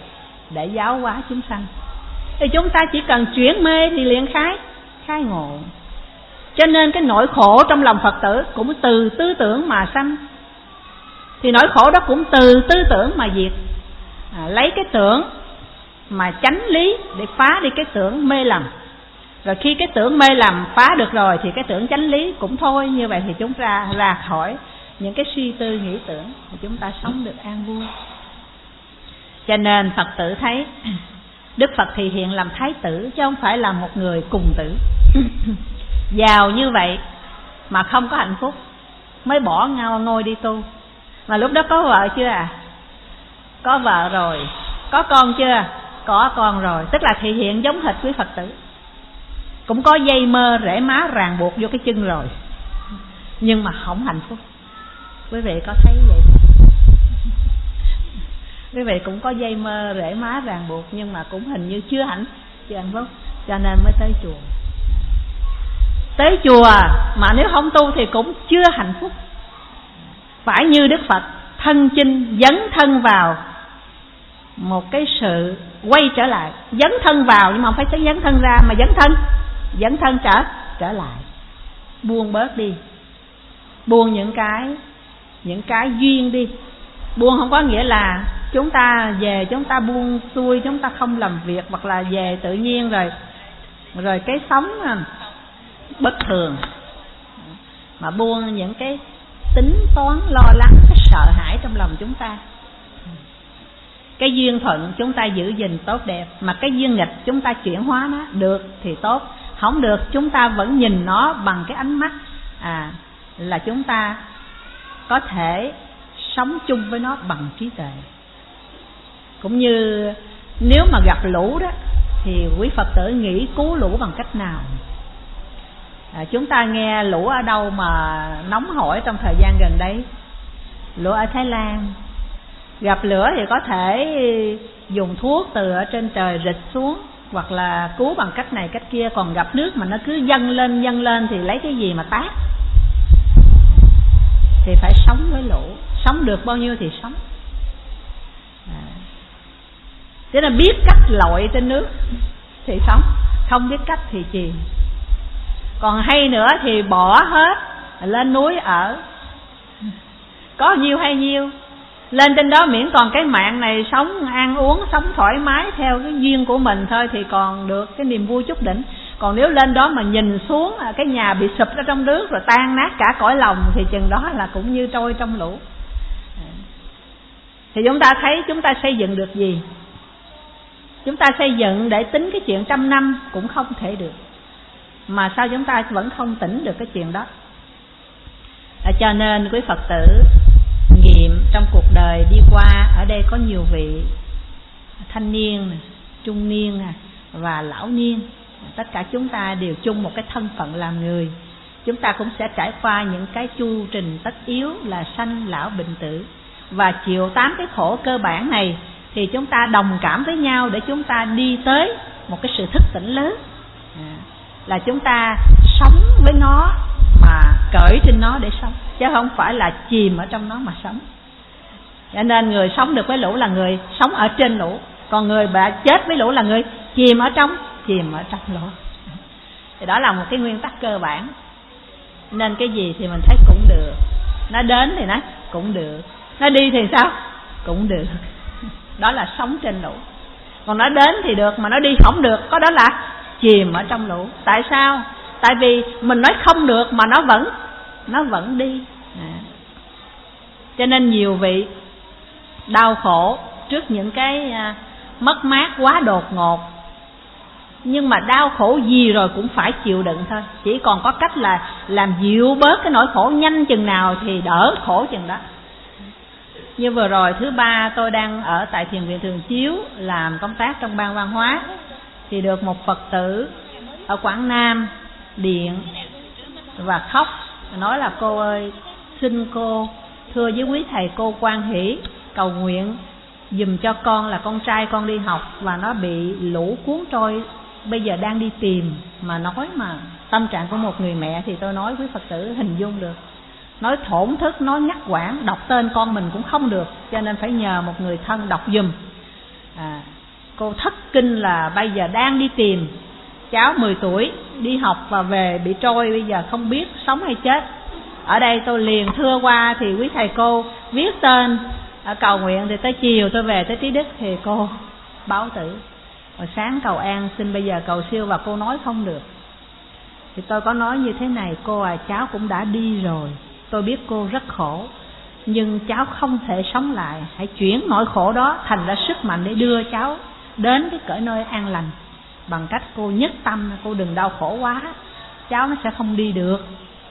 A: để giáo hóa chúng sanh. Thì chúng ta chỉ cần chuyển mê thì liền khai khai ngộ. Cho nên cái nỗi khổ trong lòng Phật tử cũng từ tư tưởng mà sanh, thì nỗi khổ đó cũng từ tư tưởng mà diệt. à, Lấy cái tưởng mà chánh lý để phá đi cái tưởng mê lầm. Rồi khi cái tưởng mê lầm phá được rồi thì cái tưởng chánh lý cũng thôi. Như vậy thì chúng ta ra khỏi những cái suy tư nghĩ tưởng, thì chúng ta sống được an vui. Cho nên Phật tử thấy Đức Phật thì hiện làm thái tử chứ không phải là một người cùng tử. Giàu như vậy mà không có hạnh phúc mới bỏ ngôi đi tu. Mà lúc đó có vợ chưa à? Có vợ rồi. Có con chưa? Có con rồi. Tức là thể hiện giống hệt quý Phật tử. Cũng có dây mơ rễ má ràng buộc vô cái chân rồi, nhưng mà không hạnh phúc. Quý vị có thấy vậy không? Quý vị cũng có dây mơ rễ má ràng buộc, nhưng mà cũng hình như chưa hạnh chưa hạnh phúc. Cho nên mới tới chùa. Tới chùa mà nếu không tu thì cũng chưa hạnh phúc. Phải như Đức Phật thân chinh dấn thân vào một cái sự quay trở lại. Dấn thân vào nhưng mà không phải tới dấn thân ra, mà dấn thân dấn thân trở trở lại. Buông bớt đi, buông những cái những cái duyên đi. Buông không có nghĩa là chúng ta về chúng ta buông xuôi, chúng ta không làm việc, hoặc là về tự nhiên rồi rồi cái sống bất thường. Mà buông những cái tính toán lo lắng, cái sợ hãi trong lòng chúng ta. Cái duyên thuận chúng ta giữ gìn tốt đẹp, mà cái duyên nghịch chúng ta chuyển hóa nó. Được thì tốt, không được chúng ta vẫn nhìn nó bằng cái ánh mắt à là chúng ta có thể sống chung với nó bằng trí tuệ. Cũng như nếu mà gặp lũ đó thì quý Phật tử nghĩ cứu lũ bằng cách nào? à, Chúng ta nghe lũ ở đâu mà nóng hổi trong thời gian gần đây? Lũ ở Thái Lan. Gặp lửa thì có thể dùng thuốc từ ở trên trời rịch xuống, hoặc là cứu bằng cách này cách kia. Còn gặp nước mà nó cứ dâng lên dâng lên thì lấy cái gì mà tát? Thì phải sống với lũ. Sống được bao nhiêu thì sống. à. Thế là biết cách lội trên nước thì sống, không biết cách thì chìm. Còn hay nữa thì bỏ hết, lên núi ở, có nhiêu hay nhiêu. Lên trên đó miễn còn cái mạng này sống ăn uống, sống thoải mái theo cái duyên của mình thôi thì còn được cái niềm vui chút đỉnh. Còn nếu lên đó mà nhìn xuống cái nhà bị sụp ra trong nước rồi tan nát cả cõi lòng thì chừng đó là cũng như trôi trong lũ. Thì chúng ta thấy chúng ta xây dựng được gì? Chúng ta xây dựng để tính cái chuyện trăm năm cũng không thể được. Mà sao chúng ta vẫn không tỉnh được cái chuyện đó? à, Cho nên quý Phật tử nghiệm trong cuộc đời đi qua, ở đây có nhiều vị thanh niên, trung niên và lão niên. Tất cả chúng ta đều chung một cái thân phận làm người. Chúng ta cũng sẽ trải qua những cái chu trình tất yếu là sanh lão bệnh tử. Và chịu tám cái khổ cơ bản này thì chúng ta đồng cảm với nhau để chúng ta đi tới một cái sự thức tỉnh lớn. à, Là chúng ta sống với nó mà cởi trên nó để sống, chứ không phải là chìm ở trong nó mà sống. Cho nên người sống được với lũ là người sống ở trên lũ, còn người bà chết với lũ là người chìm ở trong chìm ở trong lũ. Thì đó là một cái nguyên tắc cơ bản. Nên cái gì thì mình thấy cũng được, nó đến thì nó cũng được, nó đi thì sao cũng được. Đó là sống trên lũ. Còn nó đến thì được mà nó đi không được, có đó là chìm ở trong lũ. Tại sao? Tại vì mình nói không được mà nó vẫn nó vẫn đi. à. Cho nên nhiều vị đau khổ trước những cái à, mất mát quá đột ngột. Nhưng mà đau khổ gì rồi cũng phải chịu đựng thôi. Chỉ còn có cách là làm dịu bớt cái nỗi khổ nhanh chừng nào thì đỡ khổ chừng đó. Như vừa rồi thứ ba tôi đang ở tại Thiền viện Thường Chiếu làm công tác trong ban văn hóa, thì được một Phật tử ở Quảng Nam điện và khóc, nói là cô ơi, xin cô thưa với quý thầy cô quan hỷ cầu nguyện dùm cho con, là con trai con đi học và nó bị lũ cuốn trôi, bây giờ đang đi tìm. Mà nói mà tâm trạng của một người mẹ thì tôi nói quý Phật tử hình dung được. Nói thổn thức, nói ngắt quãng, đọc tên con mình cũng không được, cho nên phải nhờ một người thân đọc dùm. à, Cô thất kinh là bây giờ đang đi tìm cháu mười tuổi, đi học và về bị trôi, bây giờ không biết sống hay chết. Ở đây tôi liền thưa qua thì quý thầy cô viết tên cầu nguyện, thì tới chiều tôi về tới Trí Đức thì cô báo tử. Rồi sáng cầu an xin bây giờ cầu siêu và cô nói không được. Thì tôi có nói như thế này: cô à, cháu cũng đã đi rồi, tôi biết cô rất khổ, nhưng cháu không thể sống lại. Hãy chuyển nỗi khổ đó thành ra sức mạnh để đưa cháu đến cái cõi nơi an lành. Bằng cách cô nhất tâm, cô đừng đau khổ quá, cháu nó sẽ không đi được.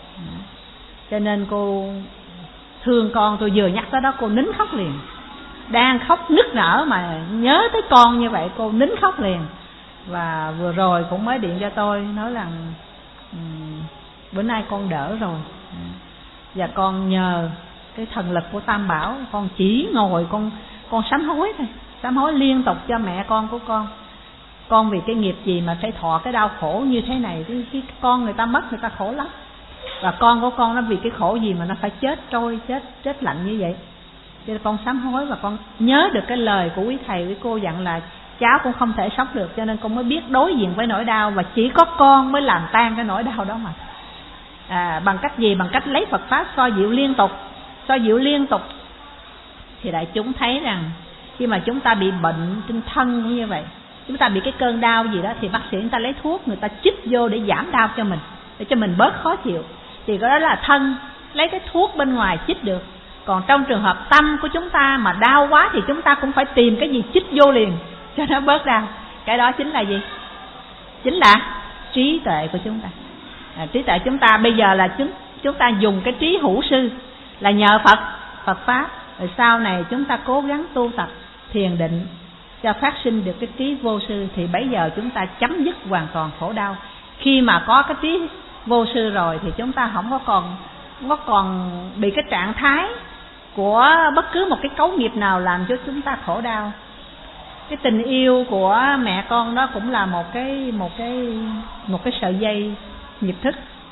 A: Cho nên cô thương con, tôi vừa nhắc tới đó cô nín khóc liền. Đang khóc nức nở mà nhớ tới con như vậy cô nín khóc liền. Và vừa rồi cũng mới điện cho tôi nói rằng um, bữa nay con đỡ rồi, và con nhờ cái thần lực của Tam Bảo, con chỉ ngồi con con sám hối thôi, sám hối liên tục cho mẹ con của con. Con vì cái nghiệp gì mà phải thọ cái đau khổ như thế này? Cái, cái con người ta mất người ta khổ lắm. Và con của con nó vì cái khổ gì mà nó phải chết trôi, chết chết lạnh như vậy? Cho nên con sám hối và con nhớ được cái lời của quý thầy, quý cô dặn là cháu cũng không thể sống được, cho nên con mới biết đối diện với nỗi đau, và chỉ có con mới làm tan cái nỗi đau đó mà. À, bằng cách gì? Bằng cách lấy Phật Pháp xoa dịu liên tục, xoa dịu liên tục. Thì đại chúng thấy rằng khi mà chúng ta bị bệnh trên thân cũng như vậy, chúng ta bị cái cơn đau gì đó thì bác sĩ người ta lấy thuốc, người ta chích vô để giảm đau cho mình, để cho mình bớt khó chịu. Thì cái đó là thân, lấy cái thuốc bên ngoài chích được. Còn trong trường hợp tâm của chúng ta mà đau quá thì chúng ta cũng phải tìm cái gì chích vô liền cho nó bớt đau. Cái đó chính là gì? Chính là trí tuệ của chúng ta. À, trí tuệ chúng ta bây giờ là chúng, chúng ta dùng cái trí hữu sư, là nhờ Phật, Phật Pháp. Rồi sau này chúng ta cố gắng tu tập thiền định cho phát sinh được cái trí vô sư, thì bây giờ chúng ta chấm dứt hoàn toàn khổ đau. Khi mà có cái trí vô sư rồi thì chúng ta không có còn không có còn bị cái trạng thái của bất cứ một cái cấu nghiệp nào làm cho chúng ta khổ đau. Cái tình yêu của mẹ con đó cũng là một cái một cái một cái sợi dây nghiệp thức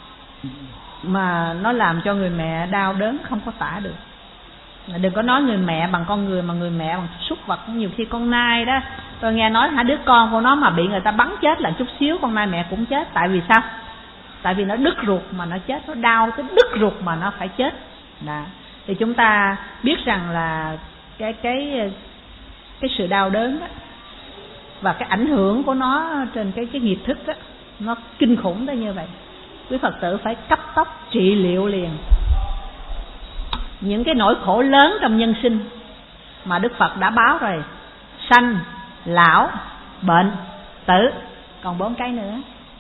A: mà nó làm cho người mẹ đau đớn không có tả được. Đừng có nói người mẹ bằng con người, mà người mẹ bằng súc vật. Nhiều khi con nai đó, tôi nghe nói hai đứa con của nó mà bị người ta bắn chết là chút xíu con nai mẹ cũng chết. Tại vì sao? Tại vì nó đứt ruột mà nó chết, nó đau tới đứt ruột mà nó phải chết. Đó. Thì chúng ta biết rằng là cái cái cái sự đau đớn đó, và cái ảnh hưởng của nó trên cái cái nghiệp thức đó, nó kinh khủng tới như vậy. Quý Phật tử phải cấp tốc trị liệu liền những cái nỗi khổ lớn trong nhân sinh mà Đức Phật đã báo rồi: sanh, lão, bệnh, tử. Còn bốn cái nữa: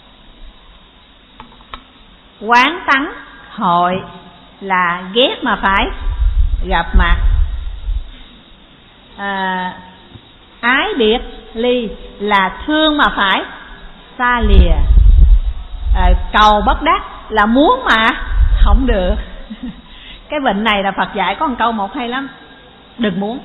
A: quán tắng, hội là ghét mà phải gặp mặt, à, ái biệt, ly là thương mà phải xa lìa, à, cầu bất đắc là muốn mà không được. Cái bệnh này là Phật dạy có một câu một hay lắm: đừng muốn.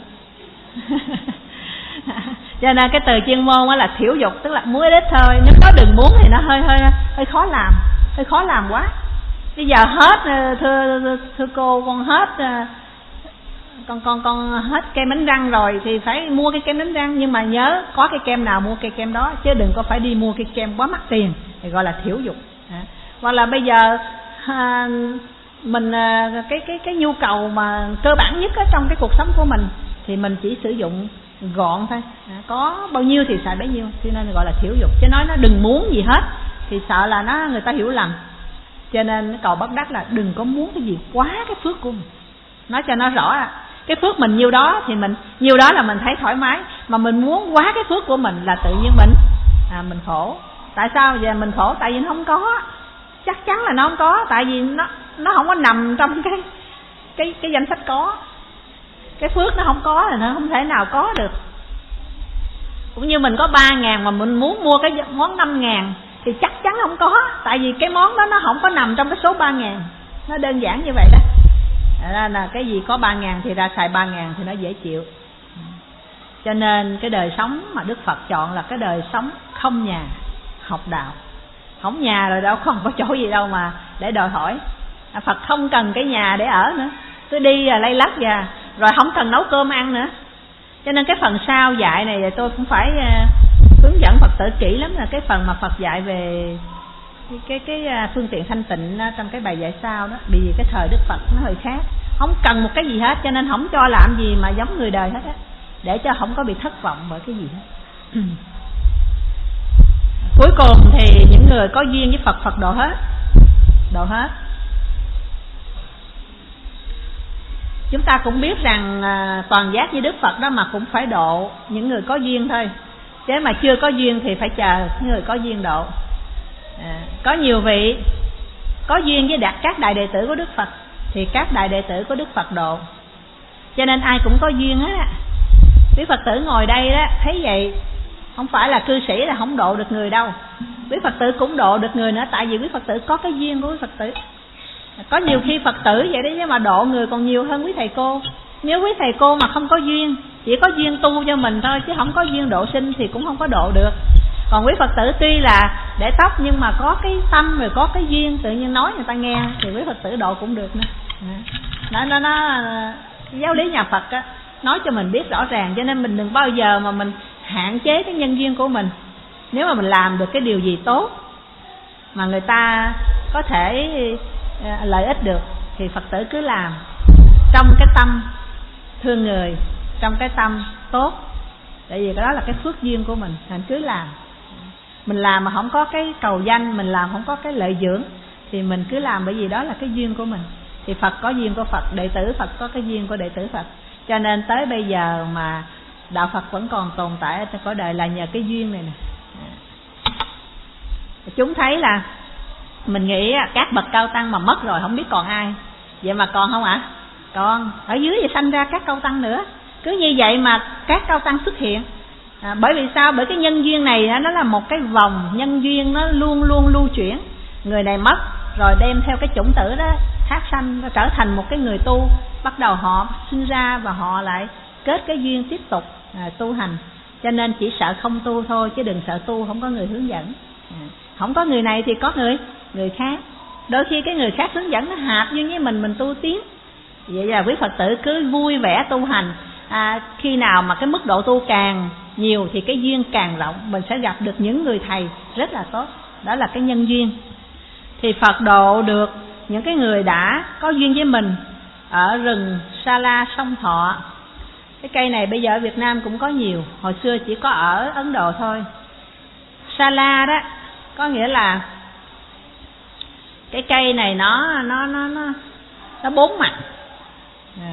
A: Cho nên cái từ chuyên môn đó là thiểu dục, tức là muốn ít thôi. Nếu có đừng muốn thì nó hơi hơi hơi khó làm, hơi khó làm quá. Bây giờ hết thưa thưa cô, con hết con con con hết kem đánh răng rồi thì phải mua cái kem đánh răng, nhưng mà nhớ có cái kem nào mua cái kem đó, chứ đừng có phải đi mua cái kem quá mắc tiền, thì gọi là thiểu dục. Hoặc là bây giờ à, mình cái cái cái nhu cầu mà cơ bản nhất ở trong cái cuộc sống của mình thì mình chỉ sử dụng gọn thôi, à, có bao nhiêu thì xài bấy nhiêu, cho nên gọi là thiểu dục. Chứ nói nó đừng muốn gì hết thì sợ là nó người ta hiểu lầm. Cho nên cầu bất đắc là đừng có muốn cái gì quá cái phước của mình. Nói cho nó rõ là cái phước mình nhiêu đó thì mình nhiêu đó là mình thấy thoải mái, mà mình muốn quá cái phước của mình là tự nhiên mình à, mình khổ. Tại sao giờ mình khổ? Tại vì nó không có. Chắc chắn là nó không có, tại vì nó nó không có nằm trong cái cái cái danh sách có. Cái phước nó không có thì nó không thể nào có được. Cũng như mình có ba ngàn mà mình muốn mua cái món năm ngàn thì chắc chắn không có, tại vì cái món đó nó không có nằm trong cái số ba ngàn. Nó đơn giản như vậy đó. Là, là cái gì có ba ngàn thì ra xài ba ngàn thì nó dễ chịu. Cho nên cái đời sống mà Đức Phật chọn là cái đời sống không nhà, học đạo. Không nhà rồi đâu, không có chỗ gì đâu mà để đòi hỏi. Phật không cần cái nhà để ở nữa, cứ đi là lay lắt và rồi không cần nấu cơm ăn nữa. Cho nên cái phần sau dạy này tôi cũng phải hướng dẫn Phật tử kỹ lắm, là cái phần mà Phật dạy về cái cái, cái phương tiện thanh tịnh trong cái bài dạy sau đó. Vì cái thời Đức Phật nó hơi khác, không cần một cái gì hết, cho nên không cho làm gì mà giống người đời hết á, để cho không có bị thất vọng bởi cái gì hết. Cuối cùng thì những người có duyên với Phật, Phật độ hết, độ hết. Chúng ta cũng biết rằng à, toàn giác như Đức Phật đó mà cũng phải độ những người có duyên thôi, chứ mà chưa có duyên thì phải chờ những người có duyên độ. À, có nhiều vị có duyên với đạt các đại đệ tử của Đức Phật thì các đại đệ tử của Đức Phật độ. Cho nên ai cũng có duyên hết á. Quý Phật tử ngồi đây đó thấy vậy, không phải là cư sĩ là không độ được người đâu. Quý Phật tử cũng độ được người nữa, tại vì quý Phật tử có cái duyên của quý Phật tử. Có nhiều khi Phật tử vậy đấy, chứ mà độ người còn nhiều hơn quý thầy cô. Nếu quý thầy cô mà không có duyên, chỉ có duyên tu cho mình thôi, chứ không có duyên độ sinh thì cũng không có độ được. Còn quý Phật tử tuy là để tóc nhưng mà có cái tâm rồi có cái duyên, tự nhiên nói người ta nghe thì quý Phật tử độ cũng được nữa. Nó nó nó giáo lý nhà Phật á, nói cho mình biết rõ ràng, cho nên mình đừng bao giờ mà mình hạn chế cái nhân duyên của mình. Nếu mà mình làm được cái điều gì tốt mà người ta có thể lợi ích được thì Phật tử cứ làm trong cái tâm thương người, trong cái tâm tốt, tại vì cái đó là cái phước duyên của mình, mình cứ làm. Mình làm mà không có cái cầu danh, mình làm không có cái lợi dưỡng thì mình cứ làm, bởi vì đó là cái duyên của mình. Thì Phật có duyên của Phật, đệ tử Phật có cái duyên của đệ tử Phật. Cho nên tới bây giờ mà đạo Phật vẫn còn tồn tại ở cõi đời là nhờ cái duyên này nè. Chúng thấy là mình nghĩ các bậc cao tăng mà mất rồi không biết còn ai, vậy mà còn không ạ? À? Còn ở dưới thì sanh ra các cao tăng nữa. Cứ như vậy mà các cao tăng xuất hiện. À, bởi vì sao? Bởi cái nhân duyên này nó là một cái vòng nhân duyên, nó luôn luôn lưu chuyển. Người này mất rồi đem theo cái chủng tử đó thác sanh, trở thành một cái người tu, bắt đầu họ sinh ra và họ lại kết cái duyên tiếp tục à, tu hành. Cho nên chỉ sợ không tu thôi, chứ đừng sợ tu không có người hướng dẫn. À, không có người này thì có người người khác. Đôi khi cái người khác hướng dẫn nó hợp duyên với mình, mình tu tiến. Vậy là quý Phật tử cứ vui vẻ tu hành. À, khi nào mà cái mức độ tu càng nhiều thì cái duyên càng rộng, mình sẽ gặp được những người thầy rất là tốt. Đó là cái nhân duyên. Thì Phật độ được những cái người đã có duyên với mình ở rừng Sa La Sông Thọ. Cái cây này bây giờ ở Việt Nam cũng có nhiều, hồi xưa chỉ có ở Ấn Độ thôi. Sa La đó có nghĩa là cái cây này nó nó nó nó nó bốn mặt. À,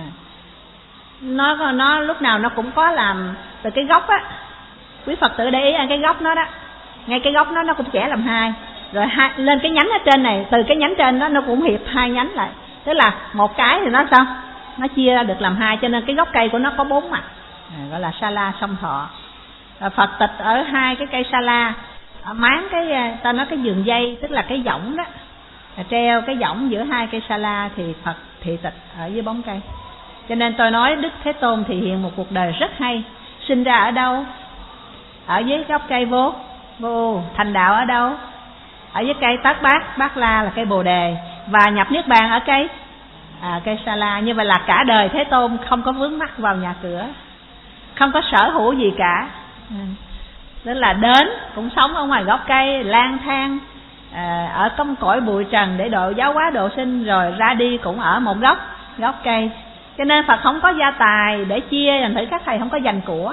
A: nó nó lúc nào nó cũng có làm từ cái gốc á. Quý Phật tử để ý cái gốc nó đó, ngay cái gốc nó nó cũng chẻ làm hai, rồi hai, lên cái nhánh ở trên này, từ cái nhánh trên đó nó cũng hiệp hai nhánh lại, tức là một cái thì nó sao, nó chia ra được làm hai, cho nên cái gốc cây của nó có bốn mặt. À, gọi là Sa La Sông Thọ. Rồi Phật tịch ở hai cái cây Sa La, máng cái ta nói cái giường dây, tức là cái võng đó, treo cái võng giữa hai cây Sa La thì Phật thị tịch ở dưới bóng cây. Cho nên tôi nói Đức Thế Tôn thị hiện một cuộc đời rất hay. Sinh ra ở đâu? Ở dưới gốc cây vô vô. Thành đạo ở đâu? Ở dưới cây Tát Bát, Bát La là cây Bồ Đề. Và nhập Niết Bàn ở cây à, cây Sa La. Như vậy là cả đời Thế Tôn không có vướng mắc vào nhà cửa, không có sở hữu gì cả. Tức là đến cũng sống ở ngoài gốc cây, lang thang à, ở trong cõi bụi trần để độ giáo hóa độ sinh, rồi ra đi cũng ở một gốc gốc cây. Cho nên Phật không có gia tài để chia, thành thử các thầy không có dành của.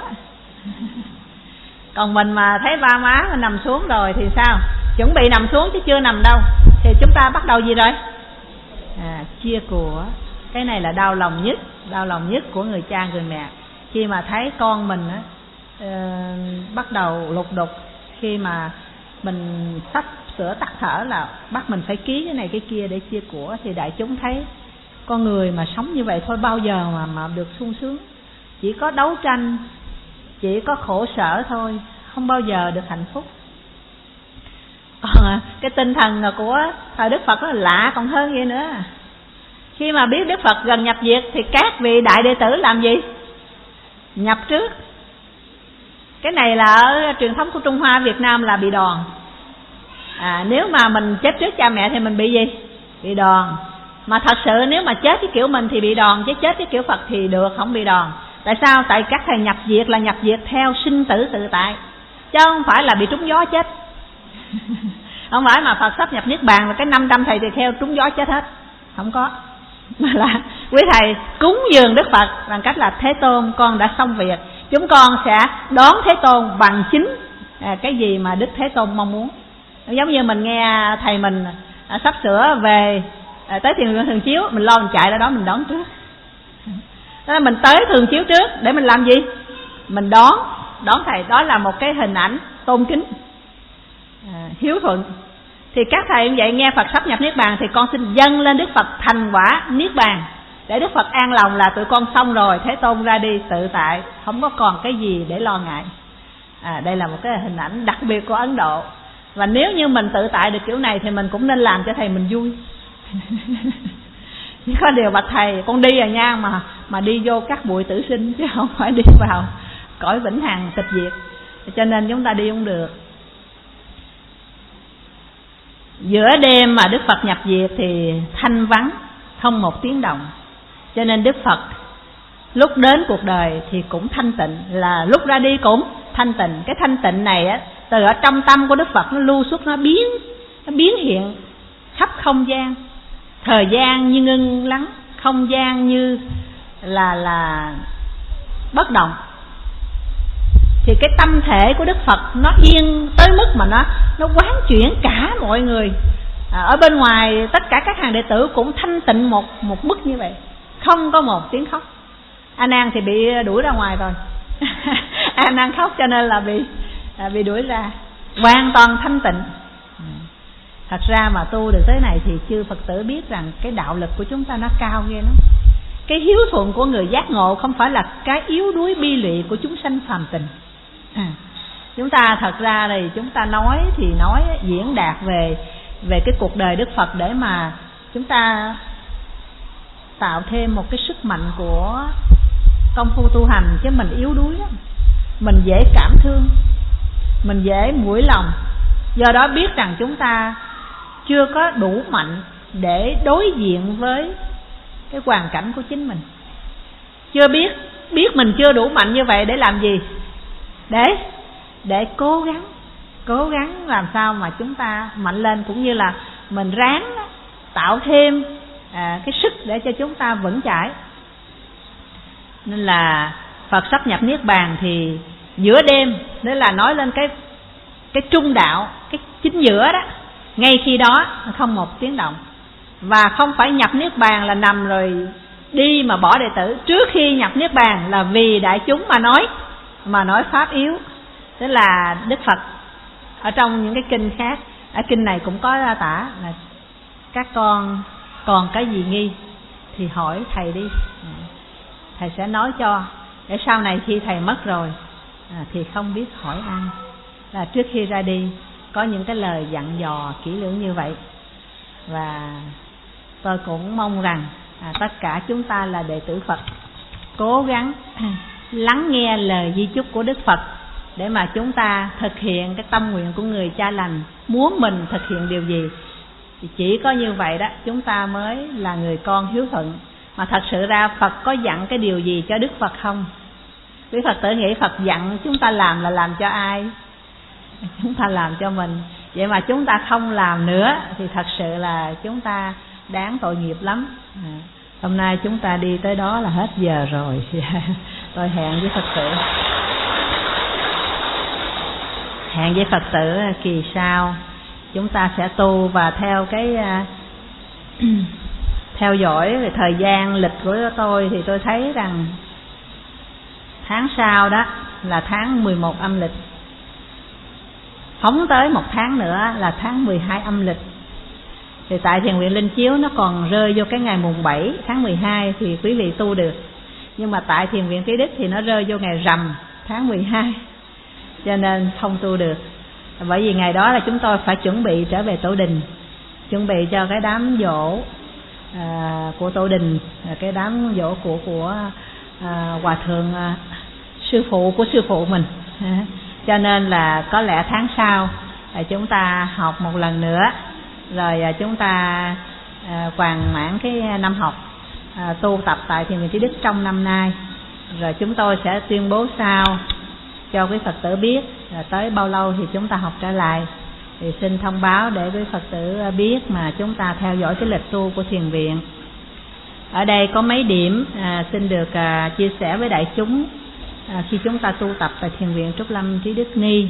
A: Còn mình mà thấy ba má mình nằm xuống rồi thì sao? Chuẩn bị nằm xuống chứ chưa nằm đâu, thì chúng ta bắt đầu gì rồi? À, chia của. Cái này là đau lòng nhất, đau lòng nhất của người cha người mẹ. Khi mà thấy con mình á, uh, bắt đầu lục đục, khi mà mình sắp sửa tắt thở là bắt mình phải ký cái này cái kia để chia của, thì đại chúng thấy con người mà sống như vậy thôi bao giờ mà mà được sung sướng. Chỉ có đấu tranh, chỉ có khổ sở thôi, không bao giờ được hạnh phúc. Còn cái tinh thần của thời Đức Phật nó lạ còn hơn vậy nữa. Khi mà biết Đức Phật gần nhập diệt thì các vị đại đệ tử làm gì? Nhập trước. Cái này là ở truyền thống của Trung Hoa, Việt Nam là bị đòn. À, nếu mà mình chết trước cha mẹ thì mình bị gì? Bị đòn. Mà thật sự nếu mà chết cái kiểu mình thì bị đòn, chứ chết cái kiểu Phật thì được, không bị đòn. Tại sao? Tại các thầy nhập diệt là nhập diệt theo sinh tử tự tại, chứ không phải là bị trúng gió chết. Không phải mà Phật sắp nhập Niết Bàn là cái năm trăm thầy thì theo trúng gió chết hết. Không có. Mà là quý thầy cúng dường Đức Phật bằng cách là Thế Tôn con đã xong việc, chúng con sẽ đón Thế Tôn bằng chính à, cái gì mà Đức Thế Tôn mong muốn. Giống như mình nghe thầy mình à, sắp sửa về à, tới thiền viện Thường Chiếu, mình lo mình chạy ra đó mình đón trước. Đó là mình tới Thường Chiếu trước để mình làm gì? Mình đón đón thầy. Đó là một cái hình ảnh tôn kính, à, hiếu thuận. Thì các thầy cũng vậy, nghe Phật sắp nhập Niết Bàn thì con xin dâng lên Đức Phật thành quả Niết Bàn, để Đức Phật an lòng là tụi con xong rồi, Thế Tôn ra đi tự tại, không có còn cái gì để lo ngại. À, đây là một cái hình ảnh đặc biệt của Ấn Độ. Và nếu như mình tự tại được kiểu này thì mình cũng nên làm cho thầy mình vui. Chỉ có điều bạch thầy, con đi à nha, mà mà đi vô các bụi tử sinh chứ không phải đi vào cõi vĩnh hằng tịch diệt, cho nên chúng ta đi không được. Giữa đêm mà Đức Phật nhập diệt thì thanh vắng, không một tiếng động. Cho nên Đức Phật lúc đến cuộc đời thì cũng thanh tịnh, là lúc ra đi cũng thanh tịnh. Cái thanh tịnh này á, từ ở trong tâm của Đức Phật nó lưu xuất, nó biến nó biến hiện khắp không gian. Thời gian như ngưng lắng, không gian như là là bất động. Thì cái tâm thể của Đức Phật nó yên tới mức mà nó nó quán chuyển cả mọi người. À, ở bên ngoài tất cả các hàng đệ tử cũng thanh tịnh một một mức như vậy, không có một tiếng khóc. A Nan thì bị đuổi ra ngoài rồi. A Nan khóc cho nên là bị à, bị đuổi ra. Hoàn toàn thanh tịnh. Thật ra mà tu được tới này thì chư Phật tử biết rằng cái đạo lực của chúng ta nó cao ghê lắm. Cái hiếu thuận của người giác ngộ không phải là cái yếu đuối bi lụy của chúng sanh phàm tình. À, chúng ta thật ra thì chúng ta nói thì nói diễn đạt về về cái cuộc đời Đức Phật để mà chúng ta tạo thêm một cái sức mạnh của công phu tu hành, chứ mình yếu đuối lắm. Mình dễ cảm thương, mình dễ mũi lòng. Do đó biết rằng chúng ta chưa có đủ mạnh để đối diện với cái hoàn cảnh của chính mình. Chưa biết, biết mình chưa đủ mạnh như vậy để làm gì? Để để cố gắng, cố gắng làm sao mà chúng ta mạnh lên, cũng như là mình ráng tạo thêm à, cái sức để cho chúng ta vững chãi. Nên là Phật sắp nhập Niết Bàn thì giữa đêm, đó là nói lên cái cái trung đạo, cái chính giữa đó, ngay khi đó không một tiếng động. Và không phải nhập Niết Bàn là nằm rồi đi mà bỏ đệ tử. Trước khi nhập Niết Bàn là vì đại chúng mà nói, mà nói pháp yếu. Tức là Đức Phật ở trong những cái kinh khác, ở kinh này cũng có ra tả là các con còn cái gì nghi thì hỏi thầy đi, thầy sẽ nói cho, để sau này khi thầy mất rồi à, thì không biết hỏi ai. Là trước khi ra đi có những cái lời dặn dò kỹ lưỡng như vậy. Và tôi cũng mong rằng à, tất cả chúng ta là đệ tử Phật cố gắng lắng nghe lời di chúc của Đức Phật, để mà chúng ta thực hiện cái tâm nguyện của người cha lành, muốn mình thực hiện điều gì thì chỉ có như vậy đó chúng ta mới là người con hiếu thuận. Mà thật sự ra Phật có dặn cái điều gì cho Đức Phật không? Quý Phật tử nghĩ Phật dặn chúng ta làm là làm cho ai? Chúng ta làm cho mình. Vậy mà chúng ta không làm nữa thì thật sự là chúng ta đáng tội nghiệp lắm. À, hôm nay chúng ta đi tới đó là hết giờ rồi. Tôi hẹn với Phật tử Hẹn với Phật tử kỳ sau chúng ta sẽ tu và theo cái uh, theo dõi về thời gian lịch của tôi thì tôi thấy rằng tháng sau đó là tháng mười một âm lịch, phóng tới một tháng nữa là tháng mười hai âm lịch. Thì tại thiền viện Linh Chiếu nó còn rơi vô cái ngày mùng bảy tháng mười hai thì quý vị tu được. Nhưng mà tại thiền viện Trí Đức thì nó rơi vô ngày rằm tháng mười hai, cho nên không tu được. Bởi vì ngày đó là chúng tôi phải chuẩn bị trở về Tổ Đình, chuẩn bị cho cái đám giỗ à, của Tổ Đình, cái đám giỗ của của à, hòa thượng à, sư phụ của sư phụ mình. À, cho nên là có lẽ tháng sau à, chúng ta học một lần nữa, rồi à, chúng ta à, hoàn mãn cái năm học à, tu tập tại thiền viện Trí Đức trong năm nay. rồi chúng tôi sẽ tuyên bố sau cho quý Phật tử biết là tới bao lâu thì chúng ta học trở lại. Thì xin thông báo để quý Phật tử biết mà chúng ta theo dõi cái lịch tu của thiền viện. Ở đây có mấy điểm à, xin được à, chia sẻ với đại chúng à, khi chúng ta tu tập tại thiền viện Trúc Lâm Trí Đức Ni.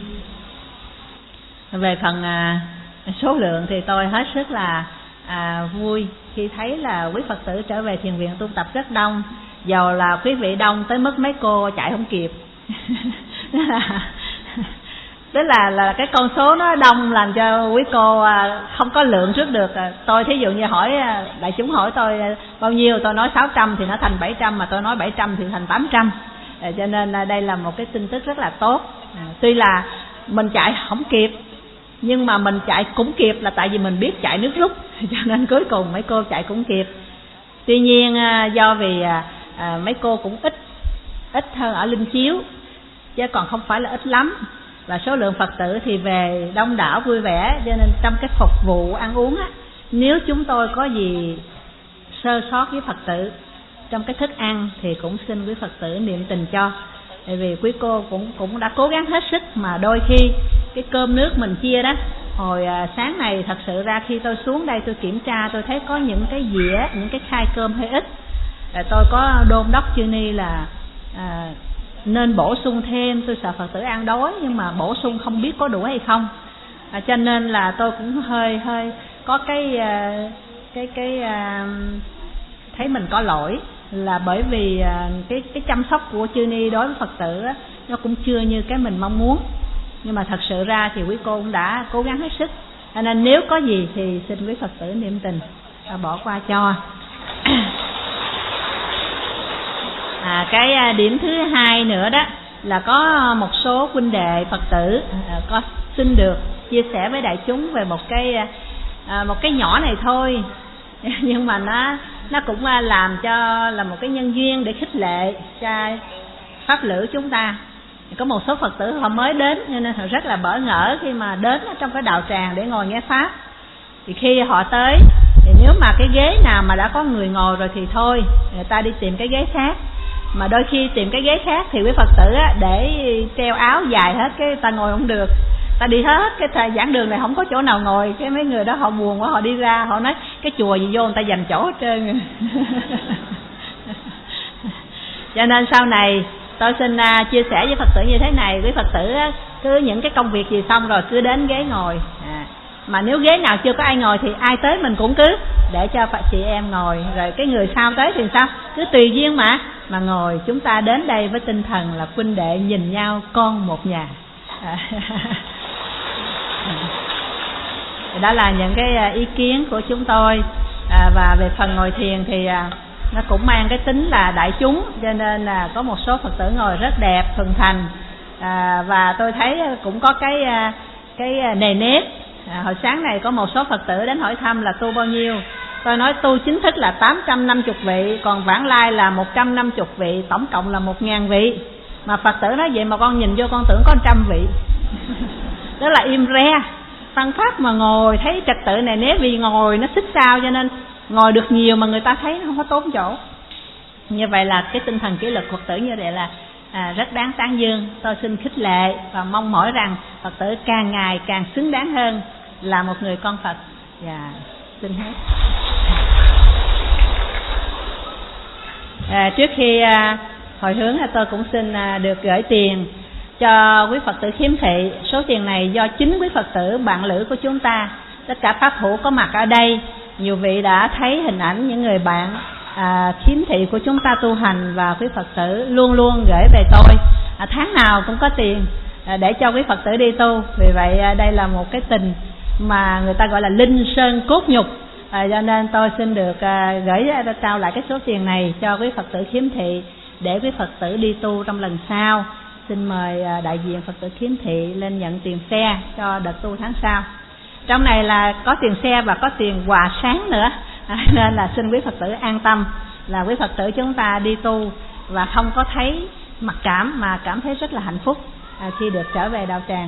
A: Về phần à, số lượng thì tôi hết sức là à, vui khi thấy là quý Phật tử trở về thiền viện tu tập rất đông, dầu là quý vị đông tới mức mấy cô chạy không kịp. Tức là là cái con số nó đông làm cho quý cô à, không có lượng trước được. Tôi thí dụ như hỏi đại chúng hỏi tôi bao nhiêu, tôi nói sáu trăm thì nó thành bảy trăm, mà tôi nói bảy trăm thì thành tám trăm. À, cho nên à, đây là một cái tin tức rất là tốt. À, tuy là mình chạy không kịp, nhưng mà mình chạy cũng kịp là tại vì mình biết chạy nước rút, cho nên cuối cùng mấy cô chạy cũng kịp. Tuy nhiên à, do vì à, à, mấy cô cũng ít ít hơn ở Linh Chiếu, chứ còn không phải là ít lắm. Và số lượng Phật tử thì về đông đảo vui vẻ, cho nên trong cái phục vụ ăn uống á, nếu chúng tôi có gì sơ sót với Phật tử trong cái thức ăn thì cũng xin quý Phật tử niệm tình cho. Tại vì quý cô cũng cũng đã cố gắng hết sức, mà đôi khi cái cơm nước mình chia đó, hồi à, sáng này thật sự ra khi tôi xuống đây tôi kiểm tra, tôi thấy có những cái dĩa, những cái khay cơm hơi ít. À, tôi có đôn đốc chư ni là à, nên bổ sung thêm, tôi sợ Phật tử ăn đói nhưng mà bổ sung không biết có đủ hay không. À, cho nên là tôi cũng hơi hơi có cái cái cái thấy mình có lỗi, là bởi vì cái cái chăm sóc của chư ni đối với Phật tử á, nó cũng chưa như cái mình mong muốn. Nhưng mà thật sự ra thì quý cô cũng đã cố gắng hết sức, cho nên nếu có gì thì xin quý Phật tử niệm tình và bỏ qua cho. À, cái điểm thứ hai nữa đó là có một số huynh đệ Phật tử à, có xin được chia sẻ với đại chúng về một cái à, một cái nhỏ này thôi, nhưng mà nó nó cũng làm cho là một cái nhân duyên để khích lệ cho pháp lữ chúng ta. Có một số Phật tử họ mới đến cho nên họ rất là bỡ ngỡ khi mà đến trong cái đạo tràng để ngồi nghe pháp. Thì khi họ tới thì nếu mà cái ghế nào mà đã có người ngồi rồi thì thôi, người ta đi tìm cái ghế khác. Mà đôi khi tìm cái ghế khác thì quý Phật tử á, để treo áo dài hết, cái ta ngồi không được, ta đi hết cái thời giảng đường này không có chỗ nào ngồi. Cái mấy người đó họ buồn quá, họ đi ra họ nói cái chùa gì vô người ta dành chỗ hết trơn. Cho nên sau này tôi xin uh, chia sẻ với Phật tử như thế này. Quý Phật tử uh, cứ những cái công việc gì xong rồi cứ đến ghế ngồi. à, Mà nếu ghế nào chưa có ai ngồi thì ai tới mình cũng cứ để cho chị em ngồi. Rồi cái người sau tới thì sao, cứ tùy duyên mà mà ngồi. Chúng ta đến đây với tinh thần là huynh đệ nhìn nhau con một nhà. à, Đó là những cái ý kiến của chúng tôi. à, Và về phần ngồi thiền thì à, nó cũng mang cái tính là đại chúng, cho nên là có một số Phật tử ngồi rất đẹp, thuần thành. à, Và tôi thấy cũng có cái cái nề nếp. à, Hồi sáng này có một số Phật tử đến hỏi thăm là tu bao nhiêu. Tôi nói tu chính thức là tám trăm năm mươi vị, còn vãng lai là một trăm năm mươi vị, tổng cộng là một ngàn vị. Mà Phật tử nói vậy mà con nhìn vô con tưởng có trăm vị. Đó là im re. Tăng pháp mà ngồi thấy trật tự này, nếu vì ngồi nó xích sao, cho nên ngồi được nhiều mà người ta thấy nó không có tốn chỗ. Như vậy là cái tinh thần kỷ luật Phật tử như vậy là à, rất đáng tán dương. Tôi xin khích lệ và mong mỏi rằng Phật tử càng ngày càng xứng đáng hơn là một người con Phật. Và xin hết. À, trước khi à, hồi hướng tôi cũng xin à, được gửi tiền cho quý Phật tử khiếm thị. Số tiền này do chính quý Phật tử bạn lữ của chúng ta, tất cả pháp hữu có mặt ở đây, nhiều vị đã thấy hình ảnh những người bạn à, khiếm thị của chúng ta tu hành, và quý Phật tử luôn luôn gửi về tôi à, tháng nào cũng có tiền à, để cho quý Phật tử đi tu. Vì vậy à, đây là một cái tình mà người ta gọi là linh sơn cốt nhục. à, Cho nên tôi xin được à, gửi trao lại cái số tiền này cho quý Phật tử khiếm thị để quý Phật tử đi tu trong lần sau. Xin mời à, đại diện Phật tử khiếm thị lên nhận tiền xe cho đợt tu tháng sau. Trong này là có tiền xe và có tiền quà sáng nữa. à, Nên là xin quý Phật tử an tâm là quý Phật tử chúng ta đi tu và không có thấy mặc cảm, mà cảm thấy rất là hạnh phúc à, khi được trở về đạo tràng.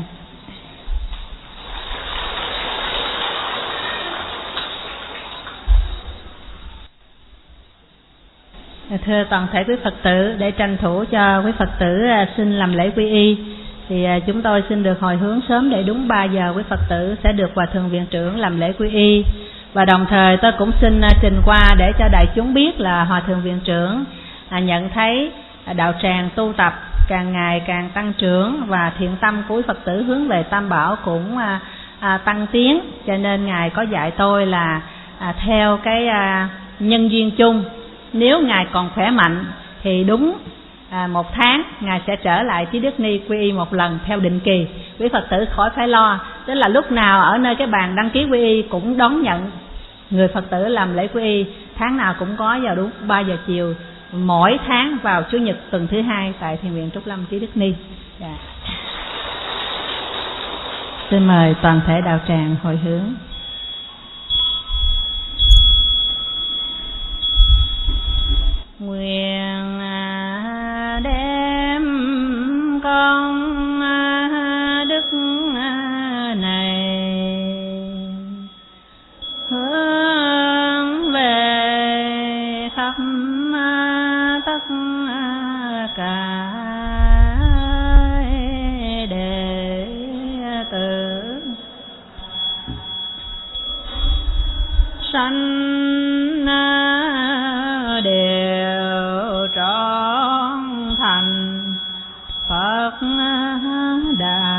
A: Thưa toàn thể quý Phật tử, để tranh thủ cho quý Phật tử xin làm lễ quy y thì chúng tôi xin được hồi hướng sớm để đúng ba giờ quý Phật tử sẽ được Hòa Thượng Viện Trưởng làm lễ quy y. Và đồng thời tôi cũng xin trình qua để cho đại chúng biết là Hòa Thượng Viện Trưởng nhận thấy đạo tràng tu tập càng ngày càng tăng trưởng và thiện tâm của quý Phật tử hướng về Tam Bảo cũng à, tăng tiến, cho nên Ngài có dạy tôi là à, theo cái à, nhân duyên chung, nếu Ngài còn khỏe mạnh thì đúng à, một tháng Ngài sẽ trở lại Trí Đức Ni quy y một lần theo định kỳ. Quý Phật tử khỏi phải lo, tức là lúc nào ở nơi cái bàn đăng ký quy y cũng đón nhận người Phật tử làm lễ quy y, tháng nào cũng có vào đúng ba giờ chiều mỗi tháng vào Chủ nhật tuần thứ hai tại Thiền viện Trúc Lâm Trí Đức Ni. Dạ. Xin mời toàn thể đạo tràng hồi hướng. Nguyện đem con đức này hướng về khắp tất cả đệ tử sanh đều trọn thành Phật đạo.